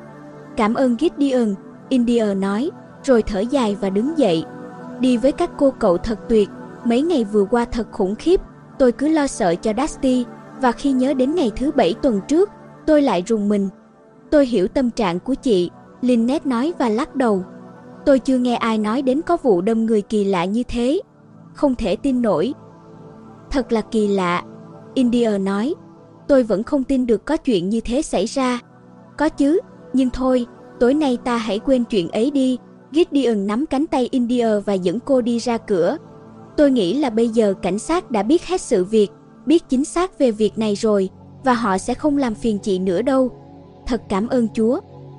Cảm ơn Gideon, India nói, rồi thở dài và đứng dậy. Đi với các cô cậu thật tuyệt, mấy ngày vừa qua thật khủng khiếp, tôi cứ lo sợ cho Dusty, và khi nhớ đến ngày thứ bảy tuần trước, tôi lại rùng mình. Tôi hiểu tâm trạng của chị, Lynette nói và lắc đầu. Tôi chưa nghe ai nói đến có vụ đâm người kỳ lạ như thế. Không thể tin nổi. Thật là kỳ lạ, India nói. Tôi vẫn không tin được có chuyện như thế xảy ra. Có chứ, nhưng thôi, tối nay ta hãy quên chuyện ấy đi. Gideon nắm cánh tay India và dẫn cô đi ra cửa. Tôi nghĩ là bây giờ cảnh sát đã biết hết sự việc, biết chính xác về việc này rồi, và họ sẽ không làm phiền chị nữa đâu. Thật cảm ơn Chúa.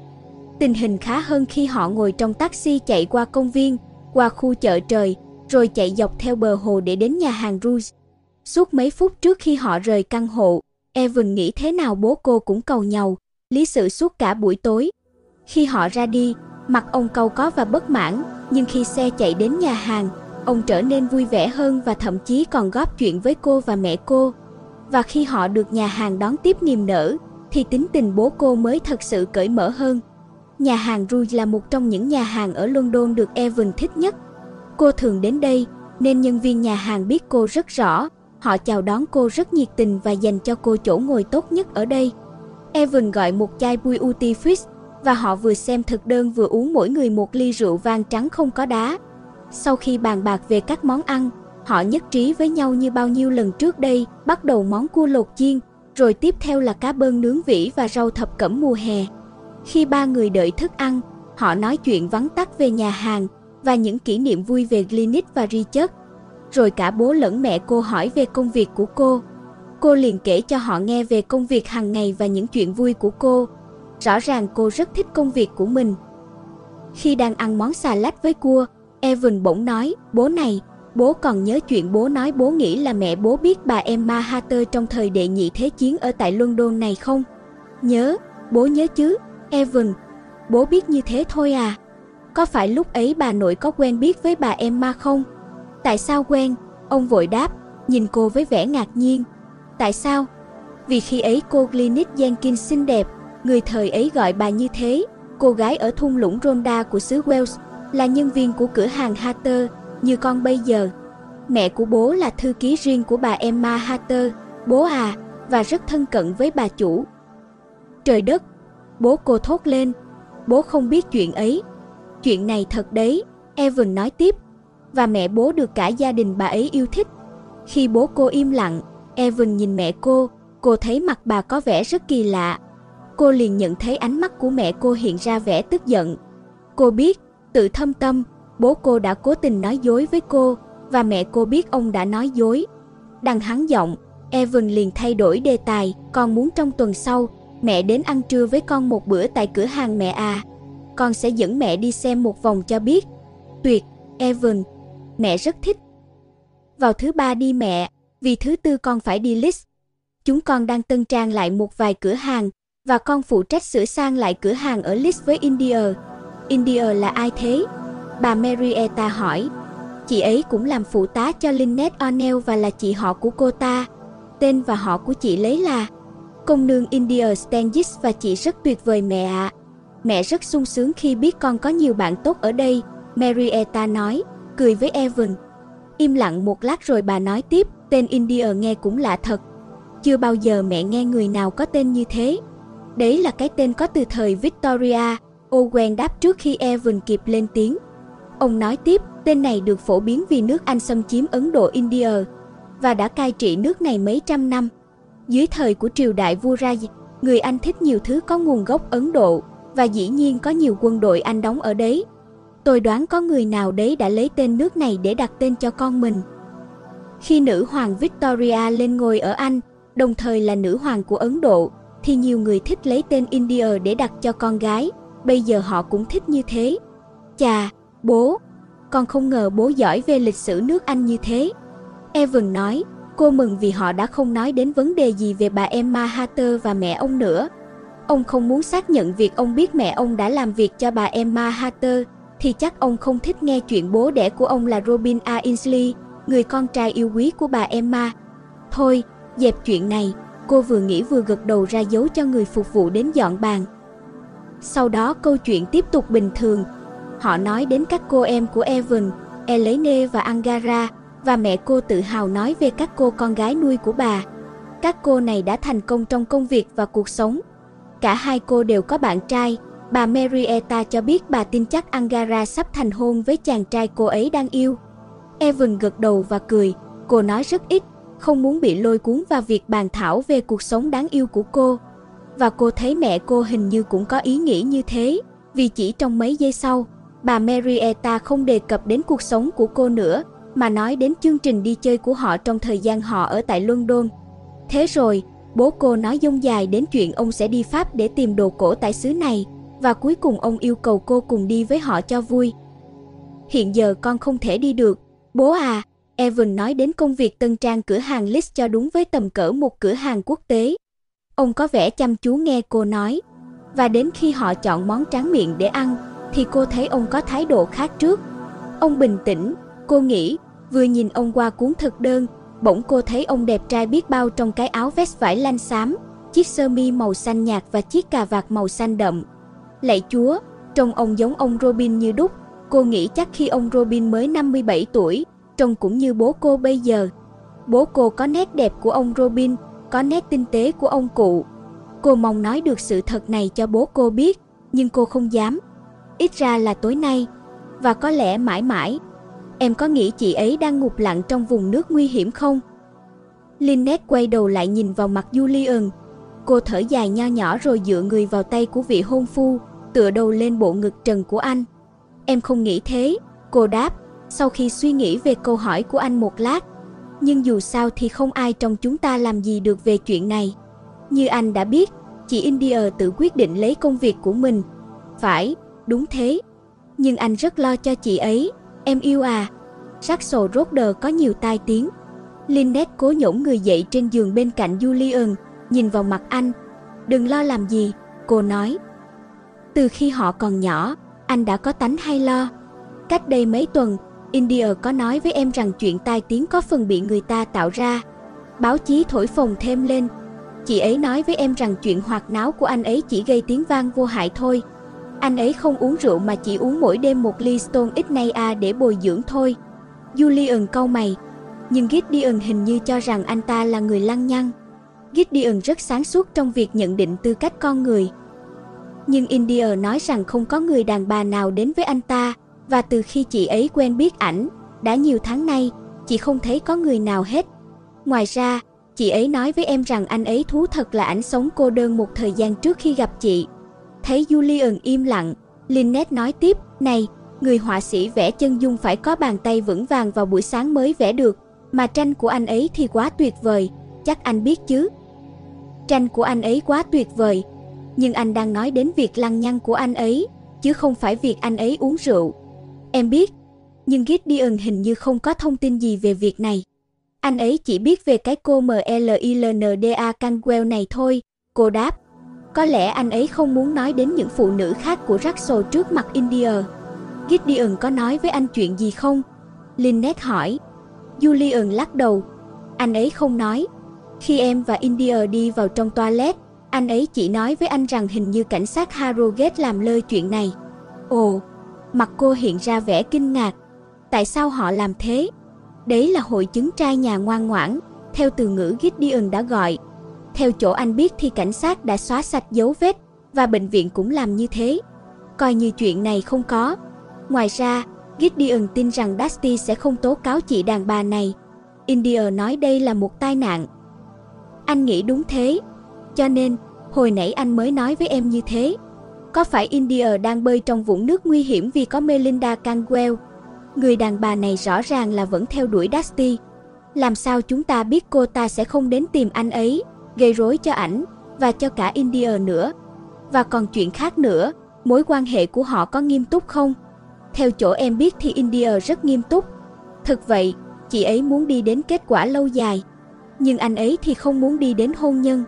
Tình hình khá hơn khi họ ngồi trong taxi chạy qua công viên, qua khu chợ trời, rồi chạy dọc theo bờ hồ để đến nhà hàng Rouge. Suốt mấy phút trước khi họ rời căn hộ, Evan nghĩ thế nào bố cô cũng cầu nhàu, lý sự suốt cả buổi tối. Khi họ ra đi, mặt ông cau có và bất mãn, nhưng khi xe chạy đến nhà hàng, ông trở nên vui vẻ hơn và thậm chí còn góp chuyện với cô và mẹ cô. Và khi họ được nhà hàng đón tiếp niềm nở, thì tính tình bố cô mới thật sự cởi mở hơn. Nhà hàng Rouge là một trong những nhà hàng ở London được Evan thích nhất. Cô thường đến đây, nên nhân viên nhà hàng biết cô rất rõ. Họ chào đón cô rất nhiệt tình và dành cho cô chỗ ngồi tốt nhất ở đây. Evan gọi một chai Beauty Fizz và họ vừa xem thực đơn vừa uống mỗi người một ly rượu vang trắng không có đá. Sau khi bàn bạc về các món ăn, họ nhất trí với nhau như bao nhiêu lần trước đây, bắt đầu món cua lột chiên, rồi tiếp theo là cá bơn nướng vỉ và rau thập cẩm mùa hè. Khi ba người đợi thức ăn, họ nói chuyện vắn tắt về nhà hàng và những kỷ niệm vui về Glynis và Richard. Rồi cả bố lẫn mẹ cô hỏi về công việc của cô. Cô liền kể cho họ nghe về công việc hàng ngày và những chuyện vui của cô. Rõ ràng cô rất thích công việc của mình. Khi đang ăn món xà lách với cua, Evan bỗng nói, bố này, bố còn nhớ chuyện bố nói bố nghĩ là mẹ bố biết bà Emma Hatter trong thời đệ nhị thế chiến ở tại London này không? Nhớ, bố nhớ chứ, Evan. Bố biết như thế thôi à? Có phải lúc ấy bà nội có quen biết với bà Emma không? Tại sao quen? Ông vội đáp, nhìn cô với vẻ ngạc nhiên. Tại sao? Vì khi ấy cô Glynis Jenkins xinh đẹp, người thời ấy gọi bà như thế, cô gái ở thung lũng Rhondda của xứ Wales, là nhân viên của cửa hàng Hatter, như con bây giờ. Mẹ của bố là thư ký riêng của bà Emma Hatter, bố à, và rất thân cận với bà chủ. Trời đất! Bố cô thốt lên. Bố không biết chuyện ấy. Chuyện này thật đấy, Evan nói tiếp. Và mẹ bố được cả gia đình bà ấy yêu thích. Khi bố cô im lặng, Evan nhìn mẹ cô, cô thấy mặt bà có vẻ rất kỳ lạ. Cô liền nhận thấy ánh mắt của mẹ cô hiện ra vẻ tức giận. Cô biết, tự thâm tâm, bố cô đã cố tình nói dối với cô, và mẹ cô biết ông đã nói dối. Đằng hắn giọng, Evan liền thay đổi đề tài, con muốn trong tuần sau, mẹ đến ăn trưa với con một bữa tại cửa hàng mẹ à. Con sẽ dẫn mẹ đi xem một vòng cho biết. Tuyệt, Evan, mẹ rất thích. Vào thứ ba đi mẹ, vì thứ tư con phải đi Leeds. Chúng con đang tân trang lại một vài cửa hàng, và con phụ trách sửa sang lại cửa hàng ở Leeds với India. India là ai thế? Bà Marietta hỏi. Chị ấy cũng làm phụ tá cho Lynette O'Neill và là chị họ của cô ta. Tên và họ của chị lấy là công nương India Stanges và chị rất tuyệt vời mẹ ạ. À. Mẹ rất sung sướng khi biết con có nhiều bạn tốt ở đây, Marietta nói, cười với Evan. Im lặng một lát rồi bà nói tiếp, tên India nghe cũng lạ thật. Chưa bao giờ mẹ nghe người nào có tên như thế. Đấy là cái tên có từ thời Victoria, Owen đáp trước khi Evan kịp lên tiếng. Ông nói tiếp, tên này được phổ biến vì nước Anh xâm chiếm Ấn Độ India và đã cai trị nước này mấy trăm năm. Dưới thời của triều đại vua Raj, người Anh thích nhiều thứ có nguồn gốc Ấn Độ và dĩ nhiên có nhiều quân đội Anh đóng ở đấy. Tôi đoán có người nào đấy đã lấy tên nước này để đặt tên cho con mình. Khi nữ hoàng Victoria lên ngôi ở Anh, đồng thời là nữ hoàng của Ấn Độ, thì nhiều người thích lấy tên India để đặt cho con gái. Bây giờ họ cũng thích như thế. Chà, bố, con không ngờ bố giỏi về lịch sử nước Anh như thế. Evan nói, cô mừng vì họ đã không nói đến vấn đề gì về bà Emma Hatter và mẹ ông nữa. Ông không muốn xác nhận việc ông biết mẹ ông đã làm việc cho bà Emma Hatter, thì chắc ông không thích nghe chuyện bố đẻ của ông là Robin Ainsley, người con trai yêu quý của bà Emma. Thôi, dẹp chuyện này, cô vừa nghĩ vừa gật đầu ra dấu cho người phục vụ đến dọn bàn. Sau đó câu chuyện tiếp tục bình thường. Họ nói đến các cô em của Evan, Elaine và Angara, và mẹ cô tự hào nói về các cô con gái nuôi của bà. Các cô này đã thành công trong công việc và cuộc sống. Cả hai cô đều có bạn trai. Bà Marietta cho biết bà tin chắc Angara sắp thành hôn với chàng trai cô ấy đang yêu. Evan gật đầu và cười. Cô nói rất ít, không muốn bị lôi cuốn vào việc bàn thảo về cuộc sống đáng yêu của cô. Và cô thấy mẹ cô hình như cũng có ý nghĩ như thế, vì chỉ trong mấy giây sau, bà Marietta không đề cập đến cuộc sống của cô nữa, mà nói đến chương trình đi chơi của họ trong thời gian họ ở tại London. Thế rồi, bố cô nói dông dài đến chuyện ông sẽ đi Pháp để tìm đồ cổ tại xứ này, và cuối cùng ông yêu cầu cô cùng đi với họ cho vui. Hiện giờ con không thể đi được, bố à, Evan nói đến công việc tân trang cửa hàng Leeds cho đúng với tầm cỡ một cửa hàng quốc tế. Ông có vẻ chăm chú nghe cô nói, và đến khi họ chọn món tráng miệng để ăn, thì cô thấy ông có thái độ khác trước. Ông bình tĩnh, cô nghĩ, vừa nhìn ông qua cuốn thực đơn, bỗng cô thấy ông đẹp trai biết bao trong cái áo vest vải lanh xám, chiếc sơ mi màu xanh nhạt và chiếc cà vạt màu xanh đậm. Lạy Chúa, trông ông giống ông Robin như đúc. Cô nghĩ chắc khi ông Robin mới năm mươi bảy tuổi, trông cũng như bố cô bây giờ. Bố cô có nét đẹp của ông Robin, có nét tinh tế của ông cụ. Cô mong nói được sự thật này cho bố cô biết, nhưng cô không dám. Ít ra là tối nay, và có lẽ mãi mãi. Em có nghĩ chị ấy đang ngụp lặn trong vùng nước nguy hiểm không? Lynette quay đầu lại nhìn vào mặt Julian. Cô thở dài nho nhỏ rồi dựa người vào tay của vị hôn phu, tựa đầu lên bộ ngực trần của anh. Em không nghĩ thế, cô đáp, sau khi suy nghĩ về câu hỏi của anh một lát. Nhưng dù sao thì không ai trong chúng ta làm gì được về chuyện này. Như anh đã biết, chị India tự quyết định lấy công việc của mình. Phải, đúng thế. Nhưng anh rất lo cho chị ấy, em yêu à. Rachel Roder có nhiều tai tiếng. Lynette cố nhổm người dậy trên giường bên cạnh Julian, nhìn vào mặt anh. Đừng lo làm gì, cô nói. Từ khi họ còn nhỏ, anh đã có tánh hay lo. Cách đây mấy tuần, India có nói với em rằng chuyện tai tiếng có phần bị người ta tạo ra. Báo chí thổi phồng thêm lên. Chị ấy nói với em rằng chuyện hoạt náo của anh ấy chỉ gây tiếng vang vô hại thôi. Anh ấy không uống rượu mà chỉ uống mỗi đêm một ly Stone Ignea để bồi dưỡng thôi. Julian cau mày. Nhưng Gideon hình như cho rằng anh ta là người lăng nhăng. Gideon rất sáng suốt trong việc nhận định tư cách con người. Nhưng India nói rằng không có người đàn bà nào đến với anh ta, và từ khi chị ấy quen biết ảnh, đã nhiều tháng nay, chị không thấy có người nào hết. Ngoài ra, chị ấy nói với em rằng anh ấy thú thật là ảnh sống cô đơn một thời gian trước khi gặp chị. Thấy Julian im lặng, Lynette nói tiếp, này, người họa sĩ vẽ chân dung phải có bàn tay vững vàng vào buổi sáng mới vẽ được, mà tranh của anh ấy thì quá tuyệt vời, chắc anh biết chứ. Tranh của anh ấy quá tuyệt vời, nhưng anh đang nói đến việc lăng nhăng của anh ấy, chứ không phải việc anh ấy uống rượu. Em biết, nhưng Gideon hình như không có thông tin gì về việc này. Anh ấy chỉ biết về cái cô Mlynda Canwell này thôi, cô đáp. Có lẽ anh ấy không muốn nói đến những phụ nữ khác của Rachel trước mặt India. Gideon có nói với anh chuyện gì không? Lynette hỏi. Julian lắc đầu. Anh ấy không nói. Khi em và India đi vào trong toilet, anh ấy chỉ nói với anh rằng hình như cảnh sát Harrogate làm lơ chuyện này. Ồ, mặt cô hiện ra vẻ kinh ngạc. Tại sao họ làm thế? Đấy là hội chứng trai nhà ngoan ngoãn, theo từ ngữ Gideon đã gọi. Theo chỗ anh biết thì cảnh sát đã xóa sạch dấu vết, và bệnh viện cũng làm như thế. Coi như chuyện này không có. Ngoài ra, Gideon tin rằng Dusty sẽ không tố cáo chị đàn bà này. India nói đây là một tai nạn. Anh nghĩ đúng thế. Cho nên, hồi nãy anh mới nói với em như thế. Có phải India đang bơi trong vũng nước nguy hiểm vì có Melinda Canwell? Người đàn bà này rõ ràng là vẫn theo đuổi Dusty. Làm sao chúng ta biết cô ta sẽ không đến tìm anh ấy, gây rối cho ảnh, và cho cả India nữa? Và còn chuyện khác nữa, mối quan hệ của họ có nghiêm túc không? Theo chỗ em biết thì India rất nghiêm túc. Thực vậy, chị ấy muốn đi đến kết quả lâu dài. Nhưng anh ấy thì không muốn đi đến hôn nhân.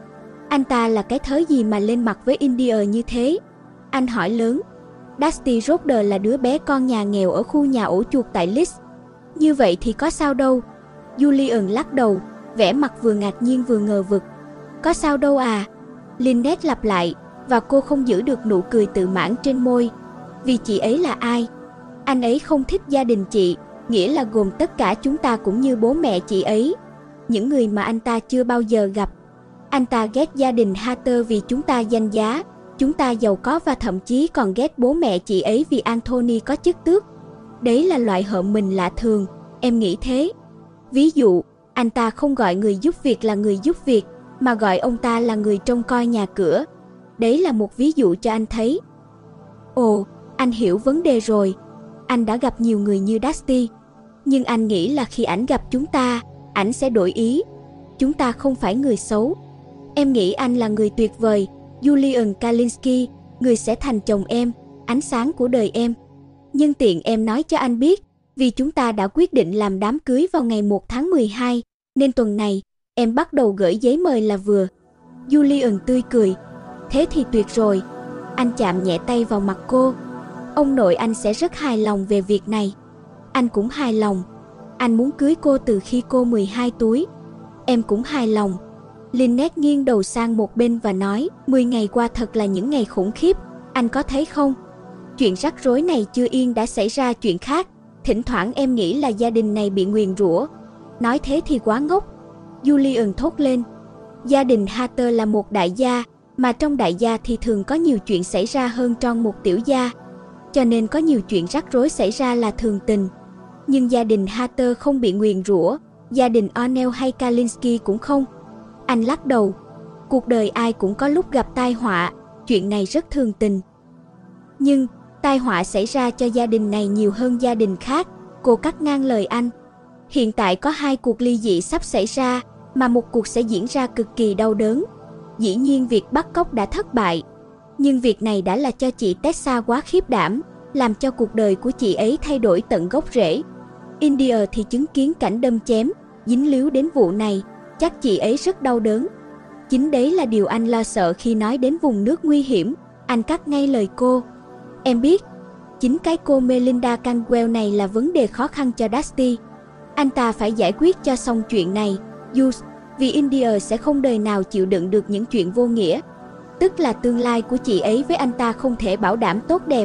Anh ta là cái thớ gì mà lên mặt với India như thế? Anh hỏi lớn. Dusty Roder là đứa bé con nhà nghèo ở khu nhà ổ chuột tại Leeds. Như vậy thì có sao đâu? Julian lắc đầu, vẻ mặt vừa ngạc nhiên vừa ngờ vực. Có sao đâu à? Lynette lặp lại, và cô không giữ được nụ cười tự mãn trên môi. Vì chị ấy là ai? Anh ấy không thích gia đình chị, nghĩa là gồm tất cả chúng ta cũng như bố mẹ chị ấy. Những người mà anh ta chưa bao giờ gặp. Anh ta ghét gia đình Hatter vì chúng ta danh giá, chúng ta giàu có, và thậm chí còn ghét bố mẹ chị ấy vì Anthony có chức tước. Đấy là loại hợm mình lạ thường, em nghĩ thế. Ví dụ, anh ta không gọi người giúp việc là người giúp việc, mà gọi ông ta là người trông coi nhà cửa. Đấy là một ví dụ cho anh thấy. Ồ, anh hiểu vấn đề rồi. Anh đã gặp nhiều người như Dusty. Nhưng anh nghĩ là khi ảnh gặp chúng ta, ảnh sẽ đổi ý. Chúng ta không phải người xấu. Em nghĩ anh là người tuyệt vời, Julian Kalinski, người sẽ thành chồng em, ánh sáng của đời em. Nhưng tiện em nói cho anh biết, vì chúng ta đã quyết định làm đám cưới vào ngày một tháng mười hai, nên tuần này, em bắt đầu gửi giấy mời là vừa. Julian tươi cười. Thế thì tuyệt rồi. Anh chạm nhẹ tay vào mặt cô. Ông nội anh sẽ rất hài lòng về việc này. Anh cũng hài lòng. Anh muốn cưới cô từ khi cô mười hai tuổi. Em cũng hài lòng. Lynette nghiêng đầu sang một bên và nói, mười ngày qua thật là những ngày khủng khiếp, anh có thấy không? Chuyện rắc rối này chưa yên đã xảy ra chuyện khác. Thỉnh thoảng em nghĩ là gia đình này bị nguyền rủa. Nói thế thì quá ngốc. Julian thốt lên. Gia đình Hatter là một đại gia, mà trong đại gia thì thường có nhiều chuyện xảy ra hơn trong một tiểu gia. Cho nên có nhiều chuyện rắc rối xảy ra là thường tình. Nhưng gia đình Hatter không bị nguyền rủa, gia đình O'Neill hay Kalinsky cũng không. Anh lắc đầu. Cuộc đời ai cũng có lúc gặp tai họa, chuyện này rất thường tình. Nhưng, tai họa xảy ra cho gia đình này nhiều hơn gia đình khác, cô cắt ngang lời anh. Hiện tại có hai cuộc ly dị sắp xảy ra, mà một cuộc sẽ diễn ra cực kỳ đau đớn. Dĩ nhiên việc bắt cóc đã thất bại, nhưng việc này đã là cho chị Tessa quá khiếp đảm, làm cho cuộc đời của chị ấy thay đổi tận gốc rễ. India thì chứng kiến cảnh đâm chém, dính líu đến vụ này, chắc chị ấy rất đau đớn. Chính đấy là điều anh lo sợ khi nói đến vùng nước nguy hiểm, anh cắt ngay lời cô. Em biết, chính cái cô Melinda Canwell này là vấn đề khó khăn cho Dusty. Anh ta phải giải quyết cho xong chuyện này, Hughes, vì India sẽ không đời nào chịu đựng được những chuyện vô nghĩa. Tức là tương lai của chị ấy với anh ta không thể bảo đảm tốt đẹp.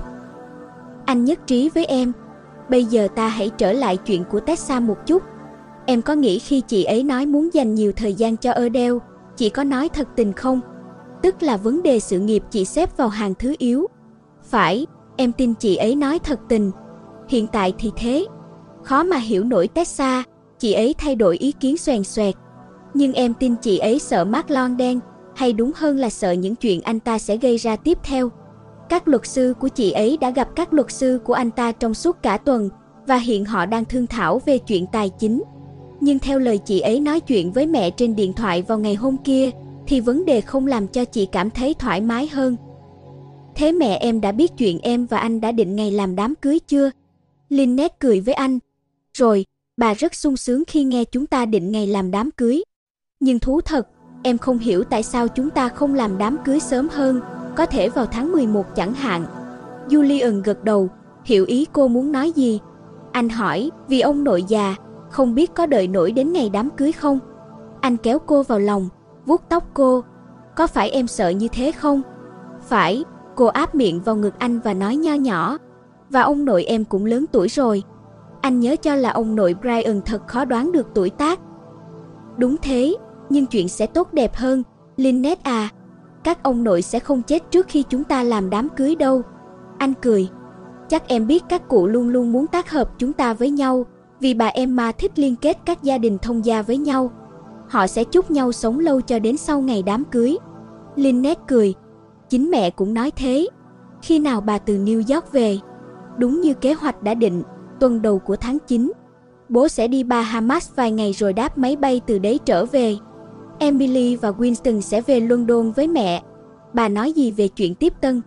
Anh nhất trí với em. Bây giờ ta hãy trở lại chuyện của Tessa một chút. Em có nghĩ khi chị ấy nói muốn dành nhiều thời gian cho Adele, chị có nói thật tình không? Tức là vấn đề sự nghiệp chị xếp vào hàng thứ yếu. Phải, em tin chị ấy nói thật tình. Hiện tại thì thế. Khó mà hiểu nổi Tessa, chị ấy thay đổi ý kiến xoèn xoẹt. Nhưng em tin chị ấy sợ Mark London, hay đúng hơn là sợ những chuyện anh ta sẽ gây ra tiếp theo. Các luật sư của chị ấy đã gặp các luật sư của anh ta trong suốt cả tuần, và hiện họ đang thương thảo về chuyện tài chính. Nhưng theo lời chị ấy nói chuyện với mẹ trên điện thoại vào ngày hôm kia, thì vấn đề không làm cho chị cảm thấy thoải mái hơn. Thế mẹ em đã biết chuyện em và anh đã định ngày làm đám cưới chưa? Lynette cười với anh. Rồi, bà rất sung sướng khi nghe chúng ta định ngày làm đám cưới. Nhưng thú thật, em không hiểu tại sao chúng ta không làm đám cưới sớm hơn, có thể vào tháng mười một chẳng hạn. Julian gật đầu, hiểu ý cô muốn nói gì. Anh hỏi, vì ông nội già, không biết có đợi nổi đến ngày đám cưới không? Anh kéo cô vào lòng, vuốt tóc cô. Có phải em sợ như thế không? Phải, cô áp miệng vào ngực anh và nói nho nhỏ. Và ông nội em cũng lớn tuổi rồi. Anh nhớ cho là ông nội Brian thật khó đoán được tuổi tác. Đúng thế, nhưng chuyện sẽ tốt đẹp hơn, Lynette à. Các ông nội sẽ không chết trước khi chúng ta làm đám cưới đâu. Anh cười. Chắc em biết các cụ luôn luôn muốn tác hợp chúng ta với nhau, vì bà Emma thích liên kết các gia đình thông gia với nhau. Họ sẽ chúc nhau sống lâu cho đến sau ngày đám cưới. Lynette cười. Chính mẹ cũng nói thế. Khi nào bà từ New York về? Đúng như kế hoạch đã định, tuần đầu của tháng chín. Bố sẽ đi Bahamas vài ngày rồi đáp máy bay từ đấy trở về. Emily và Winston sẽ về London với mẹ. Bà nói gì về chuyện tiếp tân?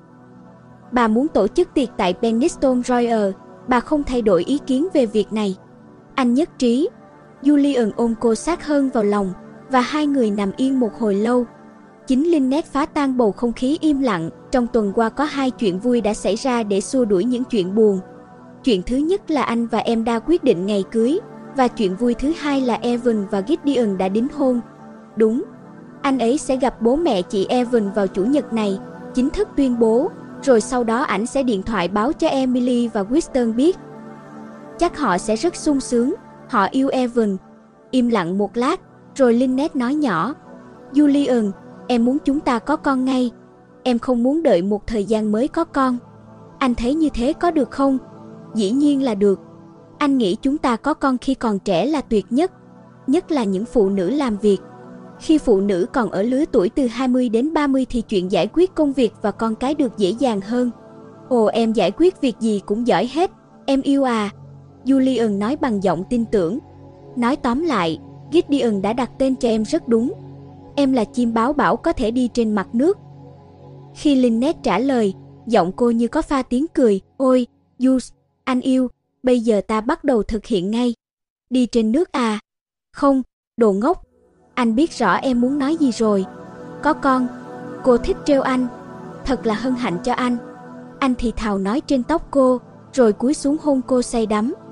Bà muốn tổ chức tiệc tại Penistone Royal. Bà không thay đổi ý kiến về việc này. Anh nhất trí. Julian ôm cô sát hơn vào lòng, và hai người nằm yên một hồi lâu. Chính Lynette phá tan bầu không khí im lặng. Trong tuần qua có hai chuyện vui đã xảy ra để xua đuổi những chuyện buồn. Chuyện thứ nhất là anh và em đã quyết định ngày cưới, và chuyện vui thứ hai là Evan và Gideon đã đính hôn. Đúng, anh ấy sẽ gặp bố mẹ chị Evan vào chủ nhật này, chính thức tuyên bố, rồi sau đó ảnh sẽ điện thoại báo cho Emily và Winston biết. Chắc họ sẽ rất sung sướng, họ yêu Evan. Im lặng một lát, rồi Lynette nói nhỏ. Julian, em muốn chúng ta có con ngay. Em không muốn đợi một thời gian mới có con. Anh thấy như thế có được không? Dĩ nhiên là được. Anh nghĩ chúng ta có con khi còn trẻ là tuyệt nhất. Nhất là những phụ nữ làm việc. Khi phụ nữ còn ở lứa tuổi từ hai mươi đến ba mươi thì chuyện giải quyết công việc và con cái được dễ dàng hơn. Ồ, em giải quyết việc gì cũng giỏi hết. Em yêu à. Julian nói bằng giọng tin tưởng. Nói tóm lại, Gideon đã đặt tên cho em rất đúng. Em là chim báo bão có thể đi trên mặt nước. Khi Lynette trả lời, giọng cô như có pha tiếng cười. Ôi, Hughes, anh yêu, bây giờ ta bắt đầu thực hiện ngay. Đi trên nước à? Không, đồ ngốc. Anh biết rõ em muốn nói gì rồi. Có con. Cô thích trêu anh. Thật là hân hạnh cho anh. Anh thì thào nói trên tóc cô, rồi cúi xuống hôn cô say đắm.